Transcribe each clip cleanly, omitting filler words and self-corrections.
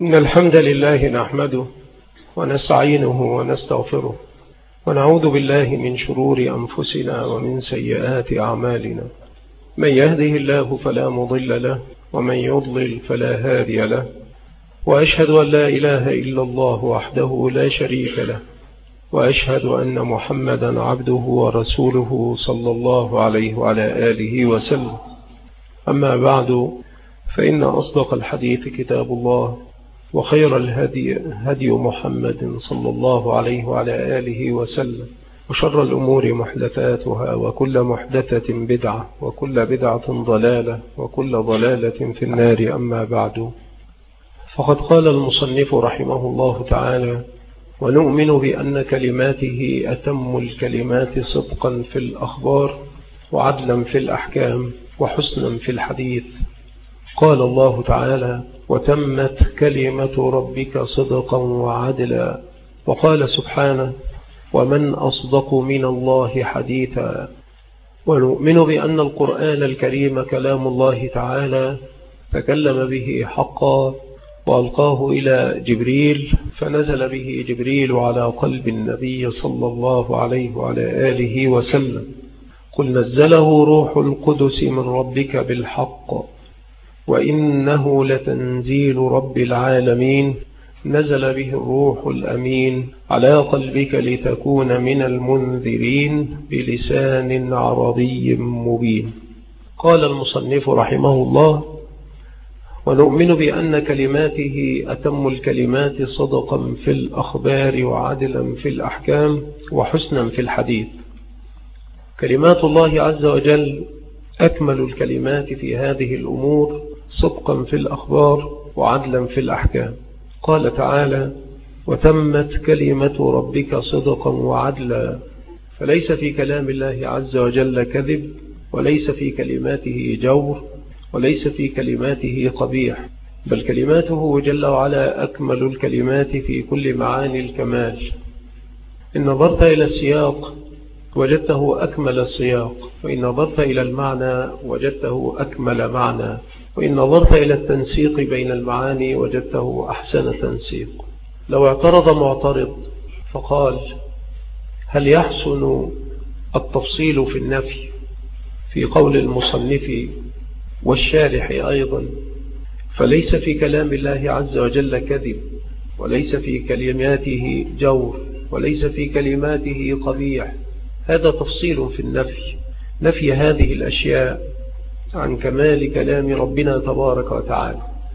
إن الحمد لله نحمده ونستعينه ونستغفره ونعوذ بالله من شرور أنفسنا ومن سيئات أعمالنا. من يهده الله فلا مضل له ومن يضلل فلا هادي له، وأشهد أن لا إله إلا الله وحده لا شريك له، وأشهد أن محمدا عبده ورسوله صلى الله عليه وعلى آله وسلم. أما بعد، فإن أصدق الحديث كتاب الله، وخير الهدي هدي محمد صلى الله عليه وعلى آله وسلم، وشر الأمور محدثاتها، وكل محدثة بدعة، وكل بدعة ضلالة، وكل ضلالة في النار. أما بعد، فقد قال المصنف رحمه الله تعالى: ونؤمن بأن كلماته أتم الكلمات صدقا في الأخبار، وعدلا في الأحكام، وحسنا في الحديث. قال الله تعالى: وتمت كلمة ربك صدقا وعدلا. وقال سبحانه: ومن أصدق من الله حديثا. ونؤمن بأن القرآن الكريم كلام الله تعالى، تكلم به حقا، وألقاه إلى جبريل، فنزل به جبريل على قلب النبي صلى الله عليه وعلى آله وسلم. قل نزله روح القدس من ربك بالحق، وإنه لتنزيل رب العالمين، نزل به الروح الأمين على قلبك لتكون من المنذرين بلسان عربي مبين. قال المصنف رحمه الله: ونؤمن بأن كلماته أتم الكلمات صدقا في الأخبار، وعدلا في الأحكام، وحسنا في الحديث. كلمات الله عز وجل أكمل الكلمات في هذه الأمور صدقا في الأخبار، وعدلا في الأحكام. قال تعالى: وتمت كلمة ربك صدقا وعدلا. فليس في كلام الله عز وجل كذب، وليس في كلماته جور، وليس في كلماته قبيح، بل كلماته جل وعلا أكمل الكلمات في كل معاني الكمال. إن نظرت إلى السياق وجدته أكمل السياق، وإن نظرت إلى المعنى وجدته أكمل معنى، وإن نظرت إلى التنسيق بين المعاني وجدته أحسن تنسيق. لو اعترض معترض فقال: هل يحسن التفصيل في النفي في قول المصنف والشارح أيضا؟ فليس في كلام الله عز وجل كذب، وليس في كلماته جور، وليس في كلماته قبيح. هذا تفصيل في النفي، نفي هذه الأشياء عن كمال كلام ربنا تبارك وتعالى.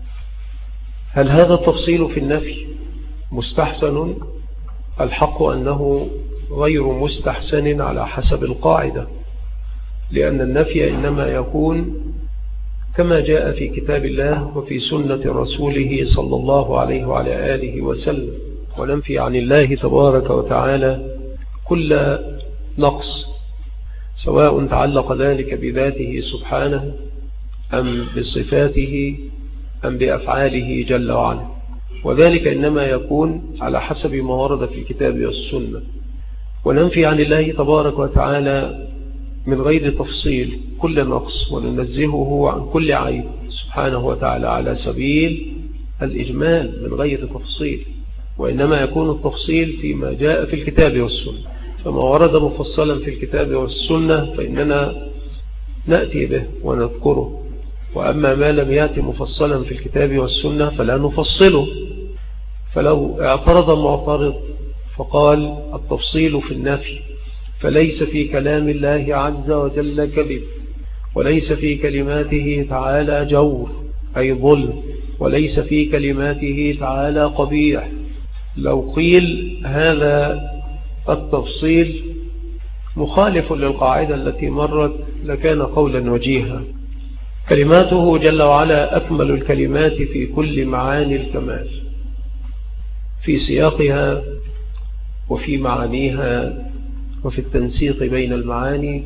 هل هذا التفصيل في النفي مستحسن؟ الحق أنه غير مستحسن على حسب القاعدة، لأن النفي إنما يكون كما جاء في كتاب الله وفي سنة رسوله صلى الله عليه وعلى آله وسلم، وننفي عن الله تبارك وتعالى كل نقص، سواء تعلق ذلك بذاته سبحانه، أم بصفاته، أم بأفعاله جل وعلا. وذلك إنما يكون على حسب ما ورد في الكتاب والسنة. وننفي عن الله تبارك وتعالى من غير تفصيل كل نقص، وننزهه عن كل عيب سبحانه وتعالى على سبيل الإجمال من غير تفصيل. وإنما يكون التفصيل فيما جاء في الكتاب والسنة، فما ورد مفصلا في الكتاب والسنة فإننا نأتي به ونذكره، وأما ما لم يأتي مفصلا في الكتاب والسنة فلا نفصله. فلو اعترض معترض فقال: التفصيل في النفي، فليس في كلام الله عز وجل كذب، وليس في كلماته تعالى جور أي ظلم، وليس في كلماته تعالى قبيح. لو قيل هذا التفصيل مخالف للقاعدة التي مرت لكان قولا وجيها. كلماته جل وعلا أكمل الكلمات في كل معاني الكمال، في سياقها وفي معانيها وفي التنسيق بين المعاني.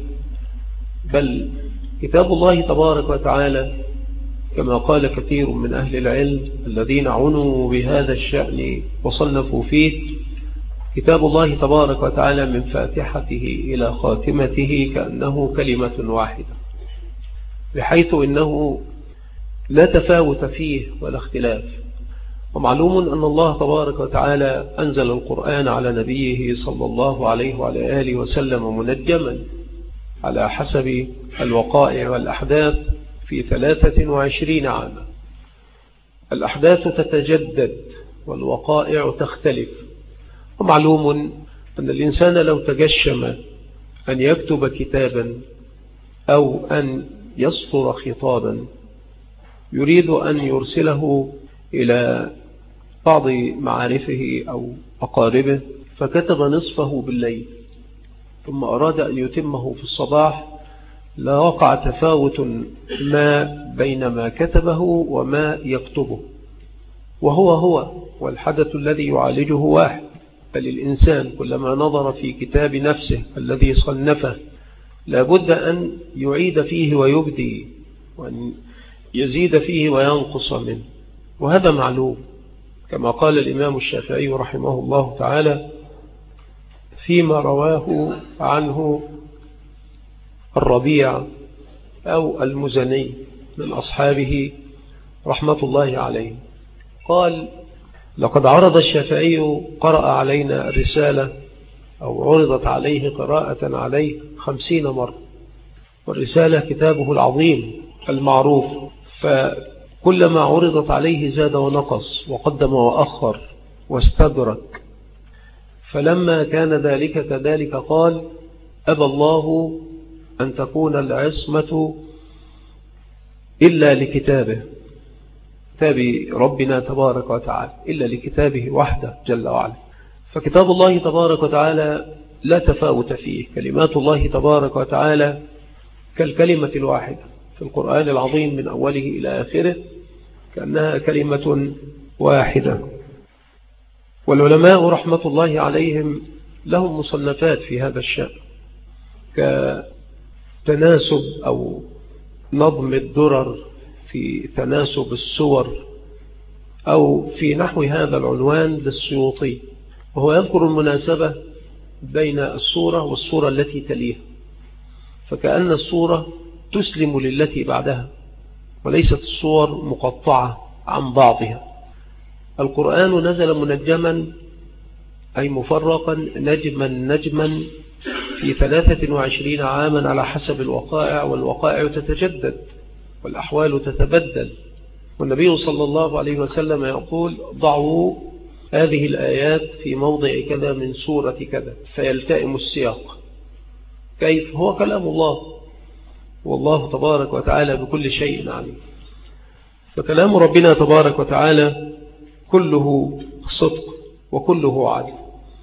بل كتاب الله تبارك وتعالى كما قال كثير من أهل العلم الذين عنوا بهذا الشأن وصنفوا فيه: كتاب الله تبارك وتعالى من فاتحته إلى خاتمته كأنه كلمة واحدة، بحيث إنه لا تفاوت فيه ولا اختلاف، ومعلوم أن الله تبارك وتعالى أنزل القرآن على نبيه صلى الله عليه وعلى آله وسلم منجما على حسب الوقائع والأحداث في 23 عاما. الأحداث تتجدد والوقائع تختلف، ومعلوم أن الإنسان لو تجشم أن يكتب كتابا أو أن يسطر خطابا يريد أن يرسله إلى بعض معارفه أو أقاربه، فكتب نصفه بالليل ثم أراد أن يتمه في الصباح، لا وقع تفاوت ما بين ما كتبه وما يكتبه، وهو والحدث الذي يعالجه واحد. بل الإنسان كلما نظر في كتاب نفسه الذي صنفه لابد أن يعيد فيه ويبدي، وأن يزيد فيه وينقص منه، وهذا معلوم. كما قال الإمام الشافعي رحمه الله تعالى فيما رواه عنه الربيع أو المزني من أصحابه رحمة الله عليه، قال: لقد عرض الشافعي قرأ علينا الرسالة أو عرضت عليه قراءة عليه 50 مرة، والرسالة كتابه العظيم المعروف، فكلما عرضت عليه زاد ونقص وقدم وأخر واستدرك، فلما كان ذلك كذلك قال: أبى الله أن تكون العصمة إلا لكتابه، كتاب ربنا تبارك وتعالى، إلا لكتابه وحده جل وعلا. فكتاب الله تبارك وتعالى لا تفاوت فيه، كلمات الله تبارك وتعالى كالكلمة الواحدة في القرآن العظيم من أوله إلى آخره، كأنها كلمة واحدة. والعلماء رحمة الله عليهم لهم مصنفات في هذا الشأن، كتناسب أو نظم الدرر في تناسب السور، أو في نحو هذا العنوان للسيوطي، وهو يذكر المناسبة بين السورة والسورة التي تليها، فكأن السورة تسلم للتي بعدها، وليست السور مقطعة عن بعضها. القرآن نزل منجما أي مفرقا نجما في 23 عاما على حسب الوقائع، والوقائع تتجدد والأحوال تتبدل. والنبي صلى الله عليه وسلم يقول: ضعوا هذه الآيات في موضع كذا من سورة كذا، فيلتئم السياق. كيف؟ هو كلام الله، والله تبارك وتعالى بكل شيء عليم. فكلام ربنا تبارك وتعالى كله صدق وكله عدل.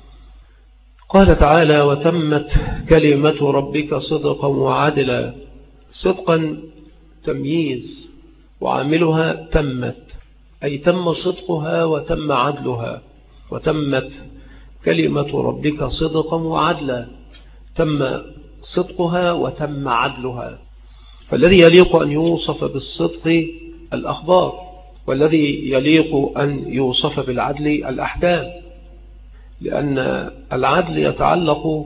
قال تعالى: وتمت كلمة ربك صدقا وعدلا. صدقا تمييز، وعاملها تمت، أي تم صدقها وتم عدلها. وتمت كلمة ربك صدقا وعدلا، تم صدقها وتم عدلها. فالذي يليق أن يوصف بالصدق الأخبار، والذي يليق أن يوصف بالعدل الأحكام، لأن العدل يتعلق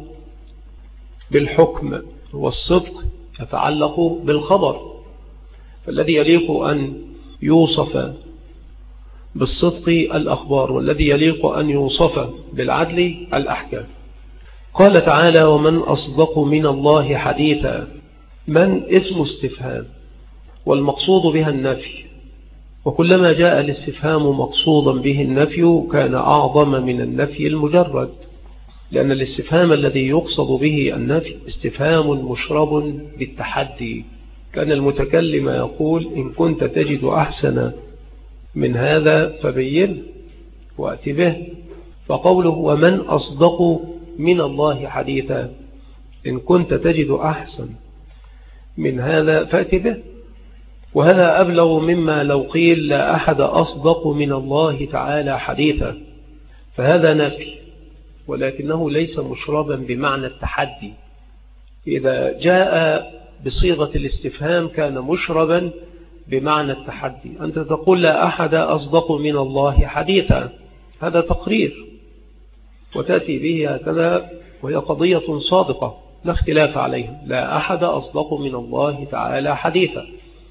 بالحكم والصدق يتعلق بالخبر. فالذي يليق أن يوصف بالصدق الأخبار، والذي يليق أن يوصف بالعدل الأحكام. قال تعالى: ومن أصدق من الله حديثا. من اسم استفهام، والمقصود بها النفي، وكلما جاء الاستفهام مقصودا به النفي كان أعظم من النفي المجرد، لأن الاستفهام الذي يقصد به النفي استفهام مشرب بالتحدي. كان المتكلم يقول: إن كنت تجد أحسن من هذا فبين وأت به. فقوله: ومن أصدق من الله حديثا، إن كنت تجد أحسن من هذا فأت به. وهذا أبلغ مما لو قيل: لا أحد أصدق من الله تعالى حديثا، فهذا نفي، ولكنه ليس مشربا بمعنى التحدي. إذا جاء بصيغة الاستفهام كان مشربا بمعنى التحدي. أنت تقول: لا أحد أصدق من الله حديثا، هذا تقرير، وتأتي به هكذا، وهي قضية صادقة لا اختلاف عليها. لا أحد أصدق من الله تعالى حديثا،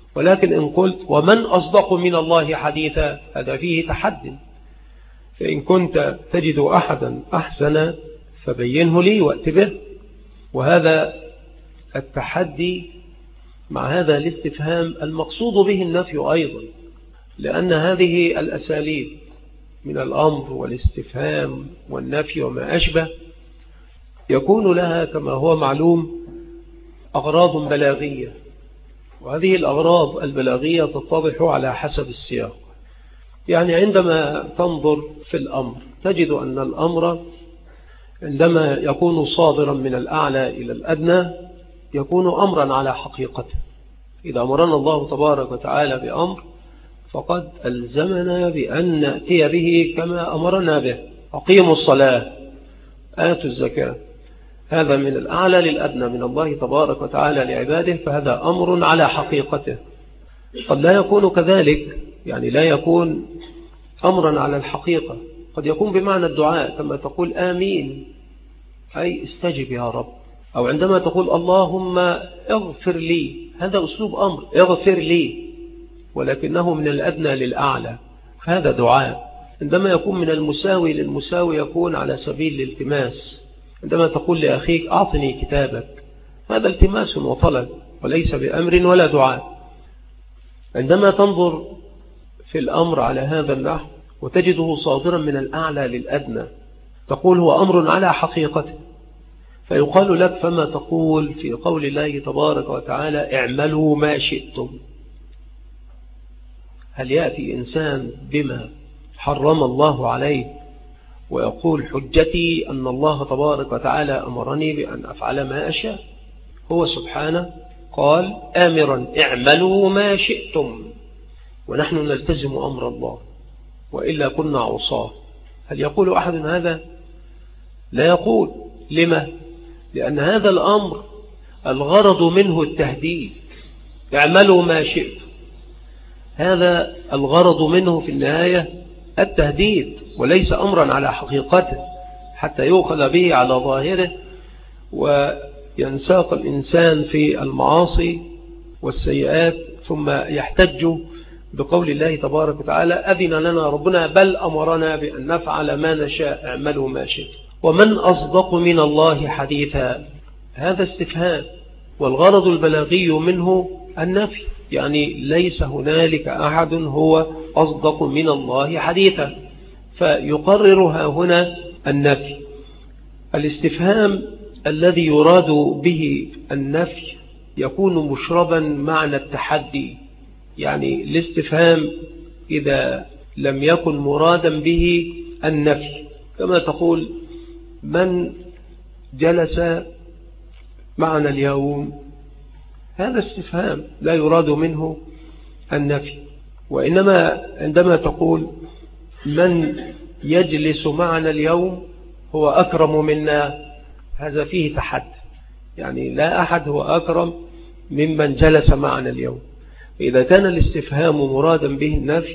ولكن إن قلت ومن أصدق من الله حديثا هذا فيه تحدي، فإن كنت تجد أحدا أحسن فبينه لي وأت به. وهذا التحدي مع هذا الاستفهام المقصود به النفي أيضا، لأن هذه الأساليب من الأمر والاستفهام والنفي وما أشبه يكون لها كما هو معلوم أغراض بلاغية، وهذه الأغراض البلاغية تتضح على حسب السياق. يعني عندما تنظر في الأمر تجد أن الأمر عندما يكون صادرا من الأعلى إلى الأدنى يكون أمرا على حقيقته. إذا أمرنا الله تبارك وتعالى بأمر فقد ألزمنا بأن نأتي به كما أمرنا به. أقيموا الصلاة، آتوا الزكاة، هذا من الأعلى للأدنى من الله تبارك وتعالى لعباده، فهذا أمر على حقيقته. قد لا يكون كذلك، يعني لا يكون أمرا على الحقيقة، قد يكون بمعنى الدعاء كما تقول آمين أي استجب يا رب، أو عندما تقول اللهم اغفر لي هذا أسلوب أمر، اغفر لي، ولكنه من الأدنى للأعلى، هذا دعاء. عندما يكون من المساوي للمساوي يكون على سبيل الالتماس. عندما تقول لأخيك أعطني كتابك هذا التماس وطلب وليس بأمر ولا دعاء. عندما تنظر في الأمر على هذا النحو وتجده صادرا من الأعلى للأدنى تقول هو أمر على حقيقته، فيقال لك فما تقول في قول الله تبارك وتعالى اعملوا ما شئتم؟ هل يأتي إنسان بما حرم الله عليه ويقول حجتي أن الله تبارك وتعالى أمرني بأن أفعل ما أشاء؟ هو سبحانه قال آمرا اعملوا ما شئتم، ونحن نلتزم أمر الله وإلا كنا عصاه. هل يقول أحد هذا؟ لا يقول. لما؟ لأن هذا الأمر الغرض منه التهديد، اعملوا ما شئتم، هذا الغرض منه في النهاية التهديد وليس أمرا على حقيقته حتى يؤخذ به على ظاهره وينساق الإنسان في المعاصي والسيئات ثم يحتج بقول الله تبارك وتعالى أذن لنا ربنا بل أمرنا بأن نفعل ما نشاء اعملوا ما شئتم. ومن أصدق من الله حديثا هذا استفهام، والغرض البلاغي منه النفي، يعني ليس هنالك أحد هو أصدق من الله حديثا، فيقررها هنا النفي. الاستفهام الذي يراد به النفي يكون مشربا معنى التحدي، يعني الاستفهام إذا لم يكن مرادا به النفي كما تقول من جلس معنا اليوم، هذا استفهام لا يراد منه النفي. وإنما عندما تقول من يجلس معنا اليوم هو أكرم منا، هذا فيه تحدي، يعني لا أحد هو أكرم ممن جلس معنا اليوم. إذا كان الاستفهام مرادا به النفي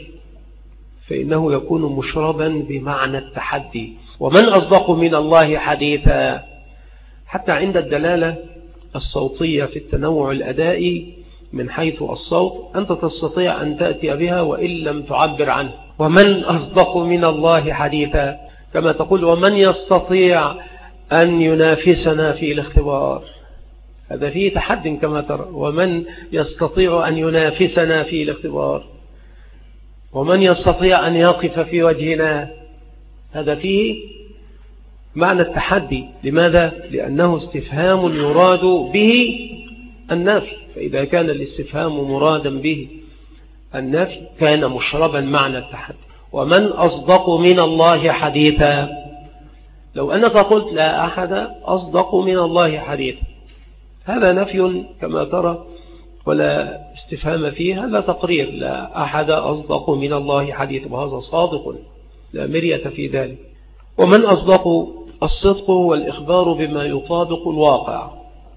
فإنه يكون مشربا بمعنى التحدي. ومن أصدق من الله حديثا، حتى عند الدلالة الصوتية في التنوع الأدائي من حيث الصوت أنت تستطيع أن تأتي بها وإن لم تعبر عنه. ومن أصدق من الله حديثا كما تقول ومن يستطيع أن ينافسنا في الاختبار، هذا فيه تحد كما ترى، ومن يستطيع أن ينافسنا في الاختبار، ومن يستطيع أن يقف في وجهنا، هذا فيه معنى التحدي. لماذا؟ لأنه استفهام يراد به النفي، فإذا كان الاستفهام مرادا به النفي كان مشربا معنى التحدي. ومن أصدق من الله حديثا، لو أنك قلت لا أحد أصدق من الله حديثا، هذا نفي كما ترى ولا استفهام فيه، هذا تقرير لا أحد أصدق من الله حديثا، وهذا صادق لا مرية في ذلك. ومن أصدق، الصدق والإخبار بما يطابق الواقع،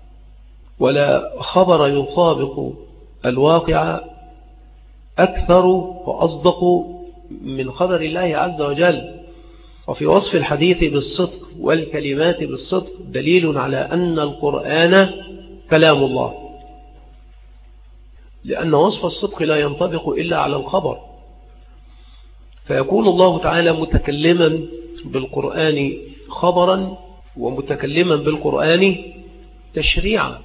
ولا خبر يطابق الواقع أكثر وأصدق من خبر الله عز وجل. وفي وصف الحديث بالصدق والكلمات بالصدق دليل على أن القرآن كلام الله، لأن وصف الصدق لا ينطبق إلا على الخبر، فيكون الله تعالى متكلما بالقرآن خبرا ومتكلما بالقرآن تشريعا.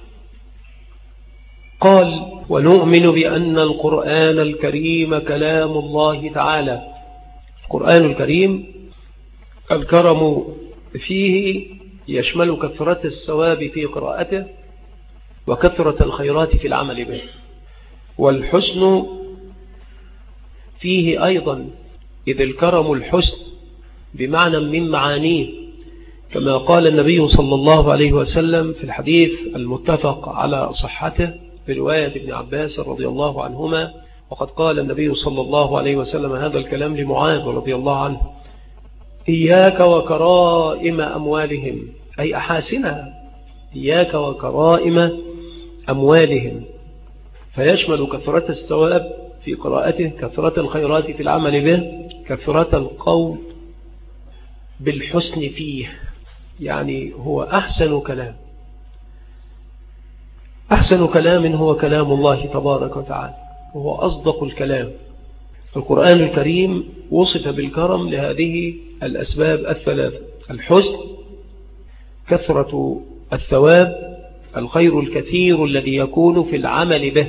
قال: ونؤمن بأن القرآن الكريم كلام الله تعالى. القرآن الكريم الكرم فيه يشمل كثرة الثواب في قراءته وكثرة الخيرات في العمل به، والحسن فيه أيضا، إذ الكرم الحسن بمعنى من معانيه، كما قال النبي صلى الله عليه وسلم في الحديث المتفق على صحته برواية ابن عباس رضي الله عنهما. وقد قال النبي صلى الله عليه وسلم هذا الكلام لمعاذ رضي الله عنه: إياك وكرائم أموالهم، أي أحاسنها، إياك وكرائم أموالهم، فيشمل كثرة الثواب في قراءته، كثرة الخيرات في العمل به، كثرة القول بالحسن فيه، يعني هو أحسن كلام. أحسن كلام هو كلام الله تبارك وتعالى، وهو أصدق الكلام. القرآن الكريم وصف بالكرم لهذه الأسباب الثلاثة: الحسن، كثرة الثواب، الخير الكثير الذي يكون في العمل به.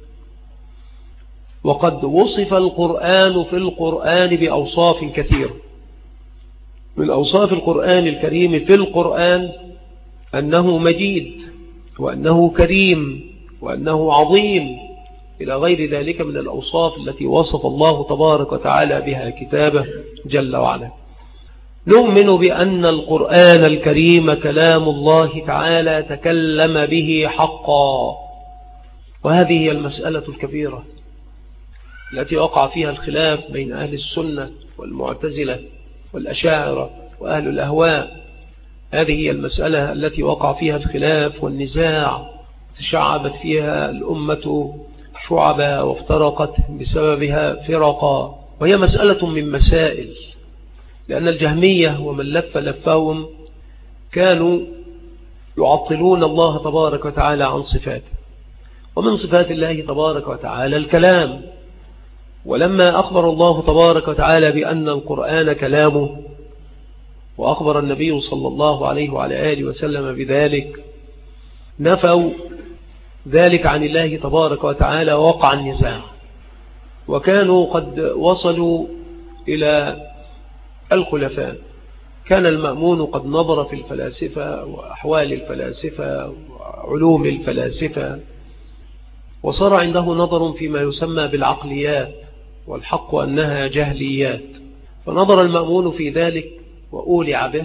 وقد وصف القرآن في القرآن بأوصاف كثيرة. من أوصاف القرآن الكريم في القرآن أنه مجيد، وأنه كريم، وأنه عظيم، إلى غير ذلك من الأوصاف التي وصف الله تبارك وتعالى بها كتابه جل وعلا. نؤمن بأن القرآن الكريم كلام الله تعالى تكلم به حقا، وهذه هي المسألة الكبيرة التي وقع فيها الخلاف بين أهل السنة والمعتزلة والأشاعرة وأهل الأهواء. هذه هي المسألة التي وقع فيها الخلاف والنزاع، تشعبت فيها الأمة شعبا وافترقت بسببها فرقا، وهي مسألة من مسائل، لأن الجهمية ومن لف لفهم كانوا يعطلون الله تبارك وتعالى عن صفاته، ومن صفات الله تبارك وتعالى الكلام. ولما أخبر الله تبارك وتعالى بأن القرآن كلامه، وأخبر النبي صلى الله عليه وعلى آله وسلم بذلك، نفوا ذلك عن الله تبارك وتعالى، وقع النزاع. وكانوا قد وصلوا إلى الخلفاء. كان المأمون قد نظر في الفلاسفة وأحوال الفلاسفة وعلوم الفلاسفة، وصار عنده نظر فيما يسمى بالعقليات، والحق أنها جهليات. فنظر المأمون في ذلك وأولع به،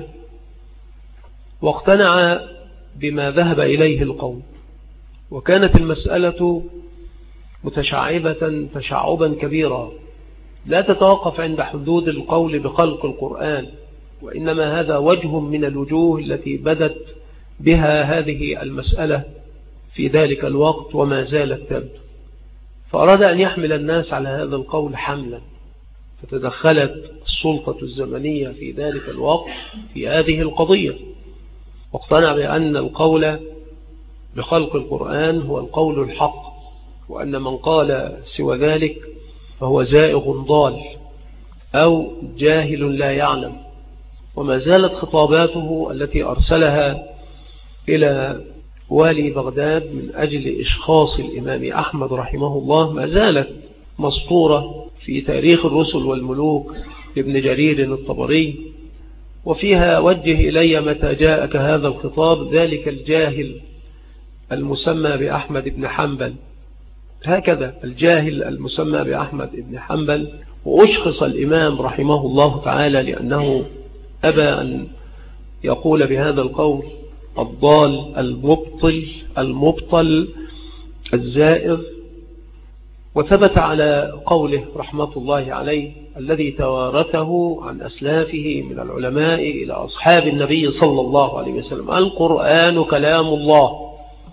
واقتنع بما ذهب إليه القوم. وكانت المسألة متشعبة تشعبا كبيرا، لا تتوقف عند حدود القول بخلق القرآن، وإنما هذا وجه من الوجوه التي بدت بها هذه المسألة في ذلك الوقت وما زالت تبدو. فأراد أن يحمل الناس على هذا القول حملا، فتدخلت السلطة الزمنية في ذلك الوقت في هذه القضية، واقتنع بأن القول بخلق القرآن هو القول الحق، وأن من قال سوى ذلك فهو زائغ ضال أو جاهل لا يعلم. وما زالت خطاباته التي أرسلها إلى والي بغداد من أجل إشخاص الإمام أحمد رحمه الله ما زالت مسطورة في تاريخ الرسل والملوك لابن جرير الطبري، وفيها: وجه إلي متى جاءك هذا الخطاب ذلك الجاهل المسمى بأحمد بن حنبل. هكذا الجاهل المسمى بأحمد بن حنبل. وأشخص الإمام رحمه الله تعالى لأنه أبى أن يقول بهذا القول الضال المبطل الزائغ، وثبت على قوله رحمة الله عليه الذي توارثه عن أسلافه من العلماء إلى أصحاب النبي صلى الله عليه وسلم: القرآن كلام الله،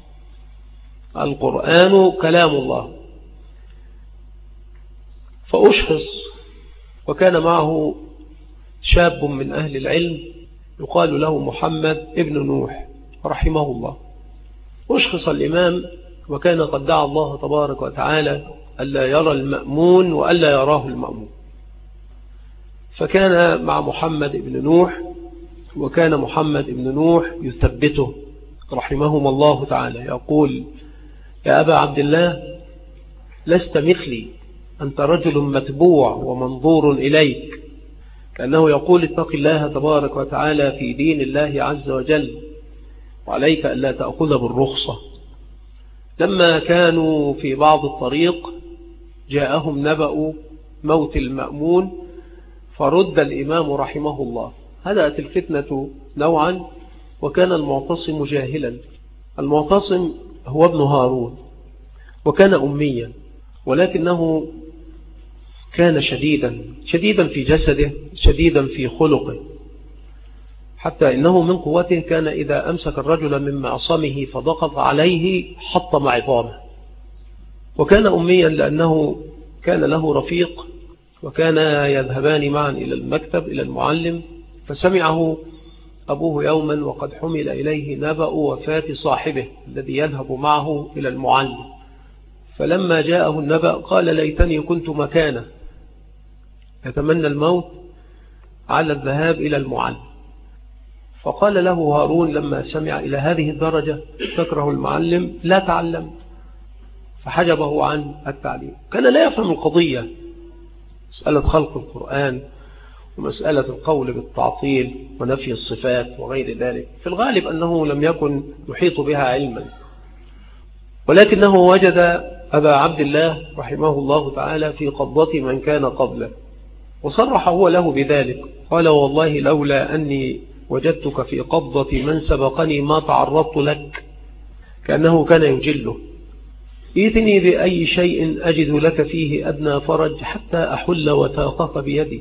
القرآن كلام الله. فأشخص، وكان معه شاب من أهل العلم يقال له محمد ابن نوح رحمه الله. أشخص الإمام وكان قد دعا الله تبارك وتعالى ألا يرى المأمون وألا يراه المأمون. فكان مع محمد بن نوح، وكان محمد بن نوح يثبته رحمهم الله تعالى، يقول: يا أبا عبد الله، لست مثلي، أنت رجل متبوع ومنظور إليك، كأنه يقول: اتق الله تبارك وتعالى في دين الله عز وجل، وعليك ألا تأخذ بالرخصة. لما كانوا في بعض الطريق جاءهم نبأ موت المأمون، فرد الإمام رحمه الله. هدأت الفتنة نوعا، وكان المعتصم جاهلا. المعتصم هو ابن هارون، وكان أميا، ولكنه كان شديدا في جسده، شديدا في خلقه، حتى إنه من قوته كان إذا أمسك الرجل من معصمه فضغط عليه حطم عظامه. وكان أميا لأنه كان له رفيق، وكان يذهبان معا إلى المكتب إلى المعلم، فسمعه أبوه يوما وقد حمل إليه نبأ وفاة صاحبه الذي يذهب معه إلى المعلم. فلما جاءه النبأ قال: ليتني كنت مكانه، يتمنى الموت على الذهاب إلى المعلم. فقال له هارون لما سمع: إلى هذه الدرجة تكره المعلم؟ لا تعلم. فحجبه عن التعليم. كان لا يفهم القضية، مسألة خلق القرآن ومسألة القول بالتعطيل ونفي الصفات وغير ذلك، في الغالب أنه لم يكن يحيط بها علما، ولكنه وجد أبا عبد الله رحمه الله تعالى في قبضة من كان قبله، وصرح هو له بذلك، قال: والله لولا أني وجدتك في قبضة من سبقني ما تعرضت لك، كأنه كان يجله. ائتني بأي شيء أجد لك فيه أدنى فرج حتى أحل وثاقك بيدي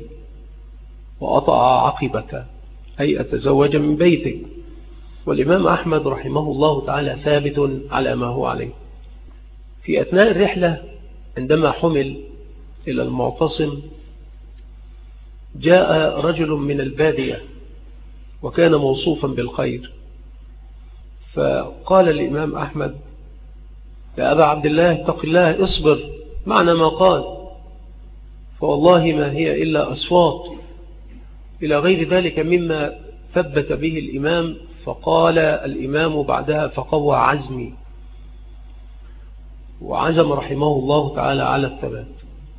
وأطع عقبك، أي أتزوج من بيتك. والإمام أحمد رحمه الله تعالى ثابت على ما هو عليه. في أثناء الرحلة عندما حمل إلى المعتصم جاء رجل من البادية وكان موصوفا بالخير، فقال الإمام أحمد: يا أبا عبد الله، اتق الله، اصبر، معنى ما قال، فوالله ما هي إلا أصوات، إلى غير ذلك مما ثبت به الإمام. فقال الإمام بعدها: فقوى عزمي، وعزم رحمه الله تعالى على الثبات.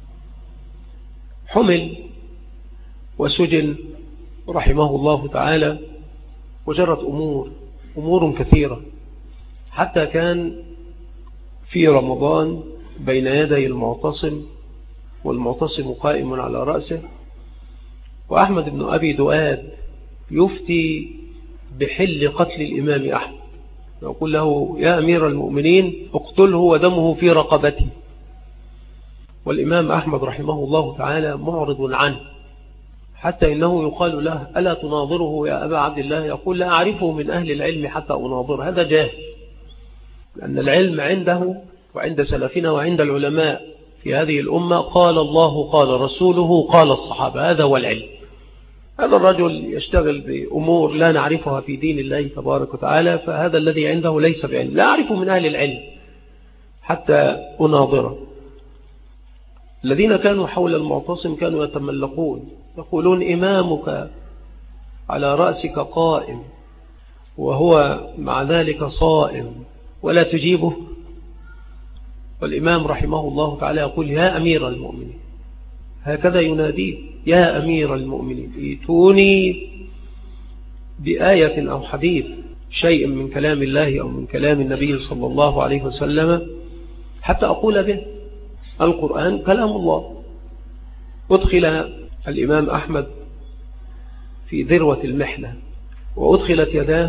حمل وسجن رحمه الله تعالى، وجرت أمور كثيرة، حتى كان في رمضان بين يدي المعتصم، والمعتصم قائم على رأسه، وأحمد بن أبي دؤاد يفتي بحل قتل الإمام أحمد، يقول له: يا أمير المؤمنين، اقتله ودمه في رقبتي. والإمام أحمد رحمه الله تعالى معرض عنه، حتى إنه يقال له: ألا تناظره يا أبا عبد الله؟ يقول: لا أعرفه من أهل العلم حتى أناظره، هذا جاهل، لأن العلم عنده وعند سلفنا وعند العلماء في هذه الأمة قال الله قال رسوله قال الصحابة، هذا هو العلم. هذا الرجل يشتغل بأمور لا نعرفها في دين الله تبارك وتعالى، فهذا الذي عنده ليس بعلم، لا أعرفه من أهل العلم حتى أناظره. الذين كانوا حول المعتصم كانوا يتملقون، يقولون: إمامك على رأسك قائم وهو مع ذلك صائم ولا تجيبه. والإمام رحمه الله تعالى يقول: يا أمير المؤمنين، هكذا يناديه: يا أمير المؤمنين، ائتوني بآية أو حديث، شيء من كلام الله أو من كلام النبي صلى الله عليه وسلم حتى أقول به. القرآن كلام الله. أدخل الإمام أحمد في ذروة المحنة، وأدخلت يداه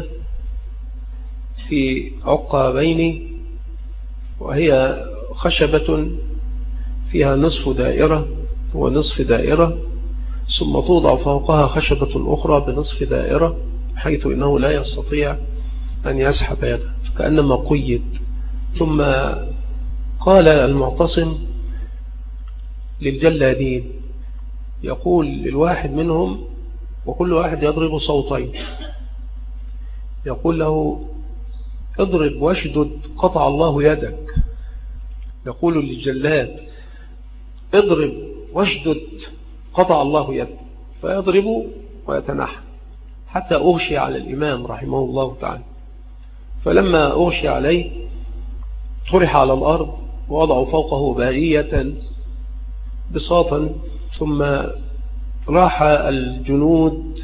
في عقابين، وهي خشبة فيها نصف دائرة ونصف دائرة، ثم توضع فوقها خشبة أخرى بنصف دائرة، حيث إنه لا يستطيع أن يسحب يده، كأنما قيد. ثم قال المعتصم للجلادين، يقول للواحد منهم، وكل واحد يضرب صوتين، يقول له: اضرب واشدد قطع الله يدك. يقول للجلاد اضرب واشدد، قطع الله يده، فيضرب ويتنحى حتى أغشي على الإمام رحمه الله تعالى. فلما أغشي عليه طرح على الأرض ووضعوا فوقه بارية بساطا، ثم راح الجنود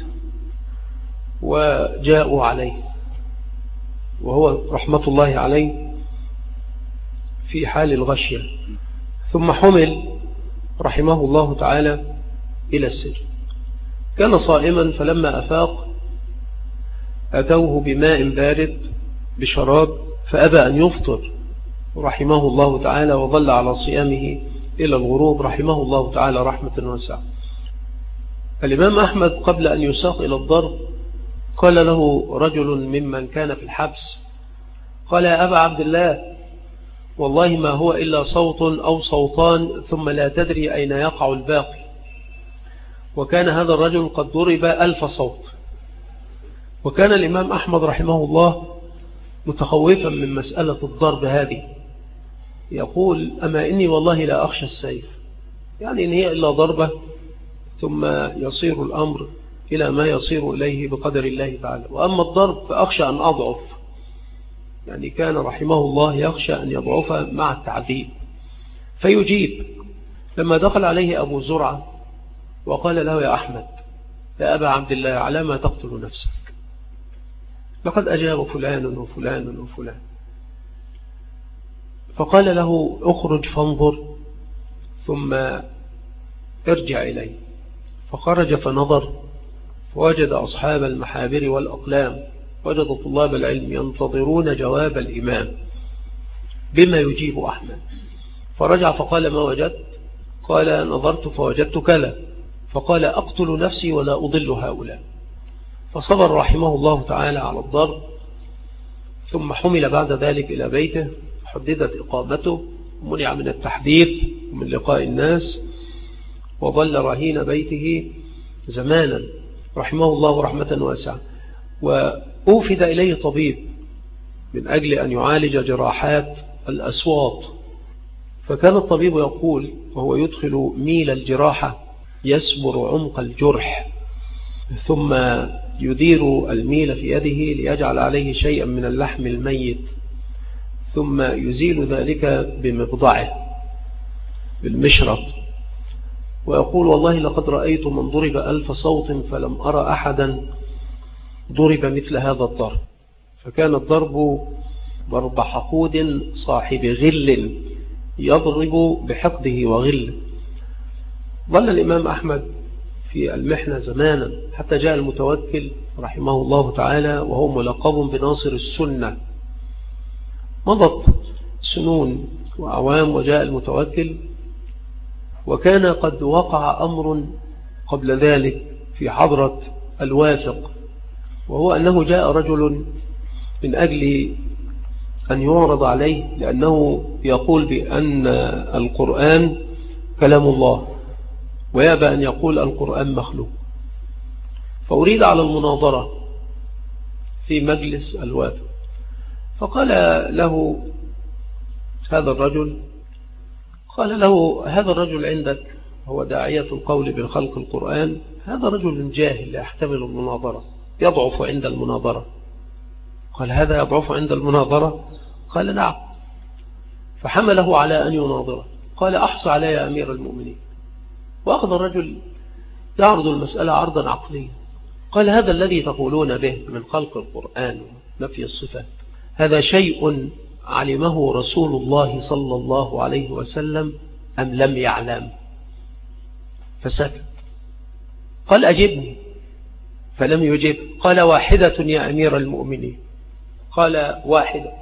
وجاءوا عليه وهو رحمة الله عليه في حال الغشية، ثم حمل رحمه الله تعالى إلى السجن. كان صائما، فلما أفاق أتوه بماء بارد بشراب فأبى أن يفطر رحمه الله تعالى، وظل على صيامه إلى الغروب رحمه الله تعالى رحمة واسعة. الإمام أحمد قبل أن يساق إلى الضرب قال له رجل ممن كان في الحبس، قال يا أبا عبد الله والله ما هو إلا صوت أو صوتان ثم لا تدري أين يقع الباقي. وكان هذا الرجل قد ضرب 1000 صوت. وكان الإمام أحمد رحمه الله متخوفا من مسألة الضرب هذه، يقول أما إني والله لا أخشى السيف، يعني إن هي إلا ضربة ثم يصير الأمر إلى ما يصير إليه بقدر الله تعالى، وأما الضرب فأخشى أن أضعف. يعني كان رحمه الله يخشى أن يضعف مع التعذيب. فيجيب لما دخل عليه أبو زرعة وقال له يا أحمد يا أبا عبد الله على ما تقتل نفسك؟ لقد أجاب فلان وفلان وفلان. فقال له اخرج فانظر ثم ارجع إليه. فخرج فنظر فوجد أصحاب المحابر والأقلام، وجد طلاب العلم ينتظرون جواب الإمام بما يجيب أحمد. فرجع فقال ما وجدت؟ قال نظرت فوجدت كلا. فقال أقتل نفسي ولا أضل هؤلاء. فصبر رحمه الله تعالى على الضرب، ثم حمل بعد ذلك إلى بيته، حددت إقامته، منع من التحديث ومن لقاء الناس، وظل رهين بيته زمانا رحمه الله رحمة واسعة. وأوفد إليه طبيب من أجل أن يعالج جراحات الأسواط. فكان الطبيب يقول وهو يدخل ميل الجراحة يسبر عمق الجرح، ثم يدير الميل في يده ليجعل عليه شيئا من اللحم الميت، ثم يزيل ذلك بمقضعه بالمشرط، ويقول والله لقد رأيت من ضرب 1000 صوت فلم أرى أحدا ضرب مثل هذا الضرب. فكان الضرب ضرب حقود صاحب غل يضرب بحقده وغل. ظل الإمام أحمد في المحنة زمانا حتى جاء المتوكل رحمه الله تعالى وهو ملقب بناصر السنة. مضت سنون وأعوام وجاء المتوكل، وكان قد وقع أمر قبل ذلك في حضرة الواثق، وهو أنه جاء رجل من أجل أن يعرض عليه لأنه يقول بأن القرآن كلام الله ويأبى أن يقول القرآن مخلوق. فأريد على المناظرة في مجلس الواثق. فقال له هذا الرجل، قال له هذا الرجل عندك هو داعية القول بخلق القرآن، هذا رجل جاهل لا يحتمل المناظرة، يضعف عند المناظرة. قال هذا يضعف عند المناظرة؟ قال نعم. فحمله على أن يناظره. قال أحصى علي يا أمير المؤمنين. وأخذ الرجل يعرض المسألة عرضا عقليا. قال هذا الذي تقولون به من خلق القرآن ونفي الصفات هذا شيء علمه رسول الله صلى الله عليه وسلم أم لم يعلم؟ فسكت. قال أجبني، فلم يجب. قال واحدة يا أمير المؤمنين. قال واحدة.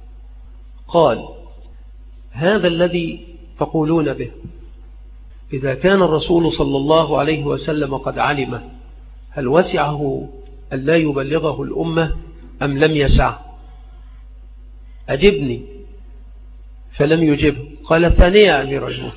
قال هذا الذي تقولون به إذا كان الرسول صلى الله عليه وسلم قد علمه هل وسعه أن لا يبلغه الأمة أم لم يسع؟ أجبني، فلم يجب. قال ثانية يا أمير المؤمنين.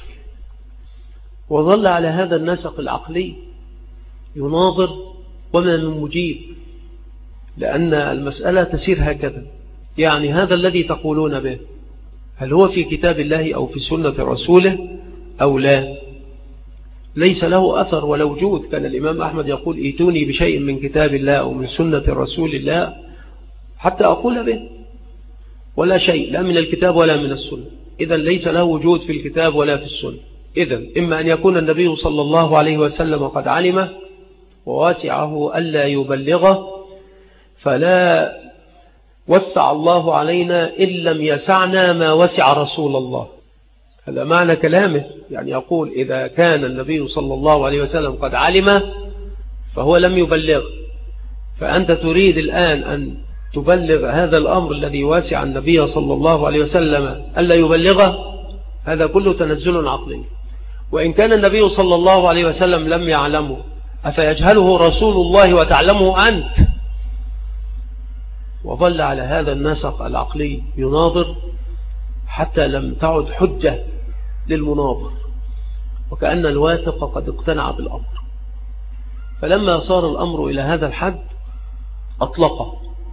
وظل على هذا النسق العقلي يناظر وما من مجيب، لأن المسألة تسير هكذا. يعني هذا الذي تقولون به هل هو في كتاب الله أو في سنة رسوله أو لا؟ ليس له أثر ولا وجود. كان الإمام أحمد يقول ائتوني بشيء من كتاب الله أو من سنة رسول الله حتى أقول به، ولا شيء لا من الكتاب ولا من السنة. إذن ليس له وجود في الكتاب ولا في السنة. إذن إما أن يكون النبي صلى الله عليه وسلم قد علمه وواسعه ألا يبلغه، فلا وسع الله علينا إن لم يسعنا ما وسع رسول الله. هذا معنى كلامه، يعني يقول إذا كان النبي صلى الله عليه وسلم قد علمه فهو لم يبلغ، فأنت تريد الآن أن تبلغ هذا الأمر الذي واسع النبي صلى الله عليه وسلم ألا يبلغه. هذا كله تنزل عقلي. وإن كان النبي صلى الله عليه وسلم لم يعلمه أفيجهله رسول الله وتعلمه أنت؟ وظل على هذا النسق العقلي يناظر حتى لم تعد حجة للمناظر، وكأن الواثق قد اقتنع بالأمر. فلما صار الأمر إلى هذا الحد أطلقه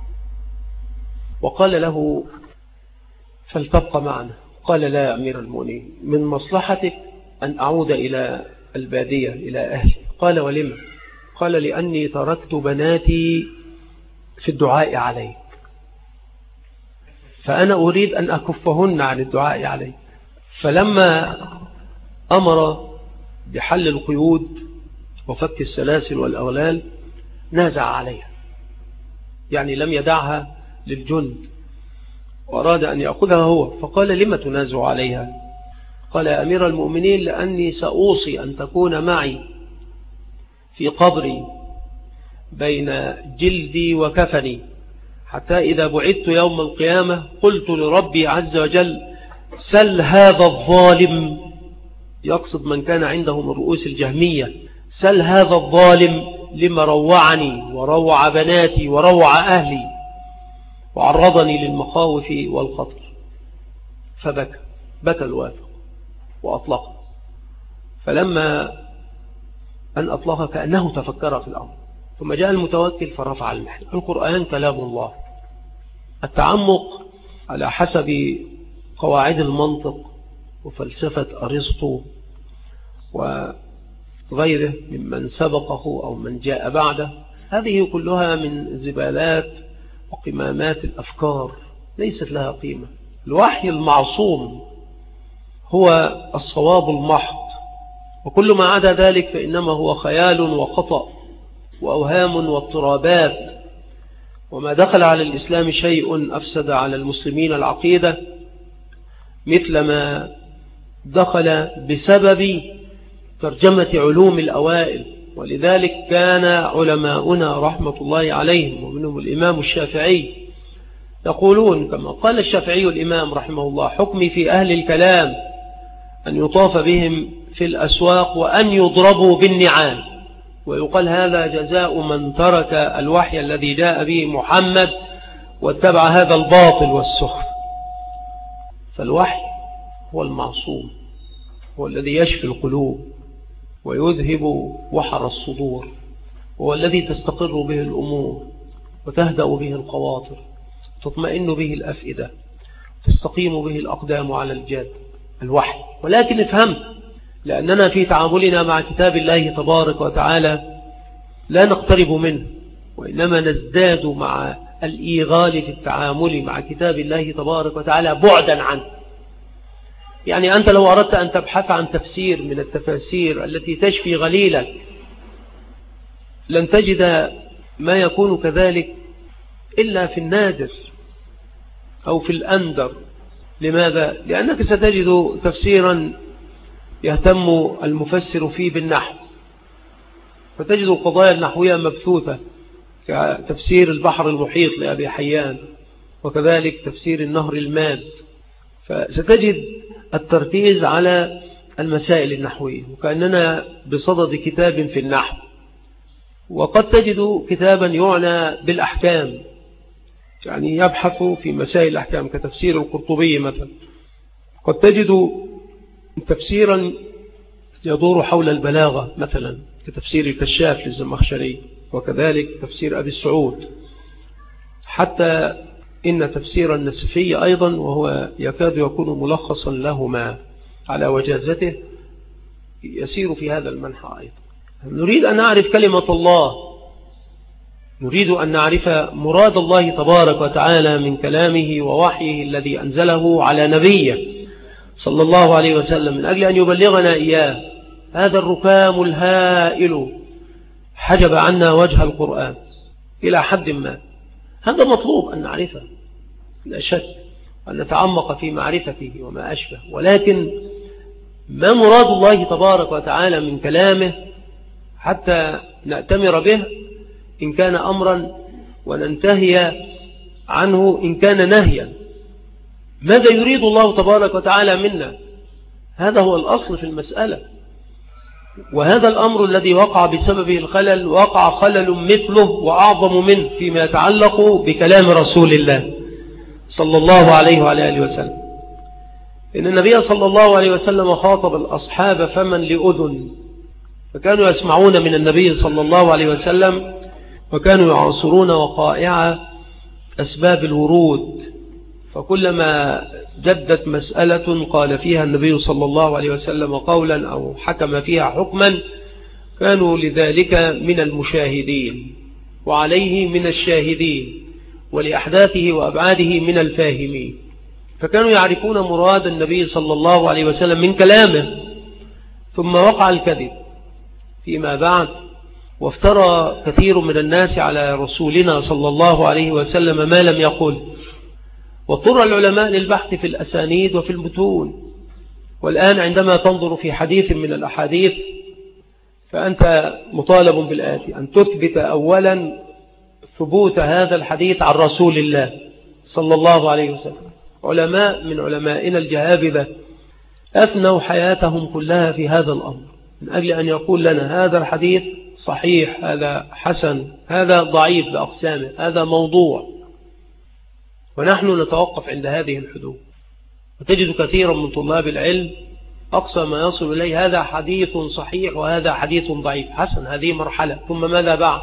وقال له فلتبقى معنا. قال لا يا أمير المؤمنين، من مصلحتك أن أعود إلى البادية إلى أهلي. قال ولما؟ قال لأني تركت بناتي في الدعاء عليك، فأنا أريد أن أكفهن عن الدعاء عليك. فلما أمر بحل القيود وفك السلاسل والأغلال نازع عليها، يعني لم يدعها للجند وأراد أن يأخذها هو. فقال لما تنازع عليها؟ قال يا أمير المؤمنين لأني سأوصي أن تكون معي في قبري بين جلدي وكفني، حتى إذا بعثت يوم القيامة قلت لربي عز وجل سل هذا الظالم، يقصد من كان عنده من رؤوس الجهمية، سل هذا الظالم لما روعني وروع بناتي وروع أهلي وعرضني للمخاوف والخطر. فبكى الواثق وأطلقه. فلما أن أطلقه كأنه تفكر في الأمر، ثم جاء المتوكل فرفع المحن. القرآن كلام الله. التعمق على حسب قواعد المنطق وفلسفة أرسطو وغيره ممن سبقه أو من جاء بعده، هذه كلها من زبالات وقمامات الأفكار ليست لها قيمة. الوحي المعصوم هو الصواب المحض، وكل ما عدا ذلك فإنما هو خيال وخطأ وأوهام واضطرابات. وما دخل على الإسلام شيء أفسد على المسلمين العقيدة مثل ما دخل بسبب ترجمة علوم الأوائل. ولذلك كان علماؤنا رحمة الله عليهم ومنهم الإمام الشافعي يقولون كما قال الشافعي الإمام رحمه الله: حكمي في أهل الكلام أن يطاف بهم في الأسواق وأن يضربوا بالنعال. ويقال هذا جزاء من ترك الوحي الذي جاء به محمد واتبع هذا الباطل والسخر. فالوحي هو المعصوم، هو الذي يشفي القلوب ويذهب وحر الصدور، هو الذي تستقر به الأمور وتهدأ به الخواطر، تطمئن به الأفئدة، تستقيم به الأقدام على الجاد. الوحي. ولكن افهم، لأننا في تعاملنا مع كتاب الله تبارك وتعالى لا نقترب منه، وإنما نزداد مع الإيغال في التعامل مع كتاب الله تبارك وتعالى بعدا عنه. يعني أنت لو أردت أن تبحث عن تفسير من التفاسير التي تشفي غليلك لن تجد ما يكون كذلك إلا في النادر أو في الأندر. لماذا؟ لأنك ستجد تفسيرا يهتم المفسر فيه بالنحو، فتجد القضايا النحوية مبثوثة كتفسير البحر المحيط لأبي حيان، وكذلك تفسير النهر الماد. فستجد التركيز على المسائل النحوية وكأننا بصدد كتاب في النحو. وقد تجد كتابا يعنى بالأحكام، يعني يبحث في مسائل الأحكام كتفسير القرطبي مثلا. قد تجد تفسيرا يدور حول البلاغة مثلا كتفسير الكشاف للزمخشري، وكذلك تفسير أبي السعود. حتى إن تفسير النسفي أيضا وهو يكاد يكون ملخصا لهما على وجازته يسير في هذا المنحى أيضا. نريد أن نعرف كلمة الله، نريد أن نعرف مراد الله تبارك وتعالى من كلامه ووحيه الذي أنزله على نبيه صلى الله عليه وسلم من أجل أن يبلغنا إياه. هذا الركام الهائل حجب عنا وجه القرآن إلى حد ما، هذا مطلوب أن نعرفه لا شك، أن نتعمق في معرفته وما أشبه. ولكن ما مراد الله تبارك وتعالى من كلامه حتى نأتمر به إن كان أمرا وننتهي عنه إن كان نهيا؟ ماذا يريد الله تبارك وتعالى منا؟ هذا هو الأصل في المسألة، وهذا الأمر الذي وقع بسببه الخلل وقع خلل مثله وأعظم منه فيما يتعلق بكلام رسول الله صلى الله عليه وعلى آله وسلم. إن النبي صلى الله عليه وسلم خاطب الأصحاب فمن لأذن، فكانوا يسمعون من النبي صلى الله عليه وسلم وكانوا يعاصرون وقائع أسباب الورود، فكلما جدت مسألة قال فيها النبي صلى الله عليه وسلم قولا أو حكم فيها حكما كانوا لذلك من المشاهدين وعليه من الشاهدين ولأحداثه وأبعاده من الفاهمين، فكانوا يعرفون مراد النبي صلى الله عليه وسلم من كلامه. ثم وقع الكذب فيما بعد وافترى كثير من الناس على رسولنا صلى الله عليه وسلم ما لم يقل، واضطر العلماء للبحث في الأسانيد وفي المتون. والآن عندما تنظر في حديث من الأحاديث فأنت مطالب بالآتي: أن تثبت أولا ثبوت هذا الحديث عن رسول الله صلى الله عليه وسلم. علماء من علمائنا الجهابذة أفنوا حياتهم كلها في هذا الأمر من أجل أن يقول لنا هذا الحديث صحيح، هذا حسن، هذا ضعيف بأقسامه، هذا موضوع، ونحن نتوقف عند هذه الحدود. وتجد كثيرا من طلاب العلم أقصى ما يصل إليه هذا حديث صحيح وهذا حديث ضعيف. حسن، هذه مرحلة، ثم ماذا بعد؟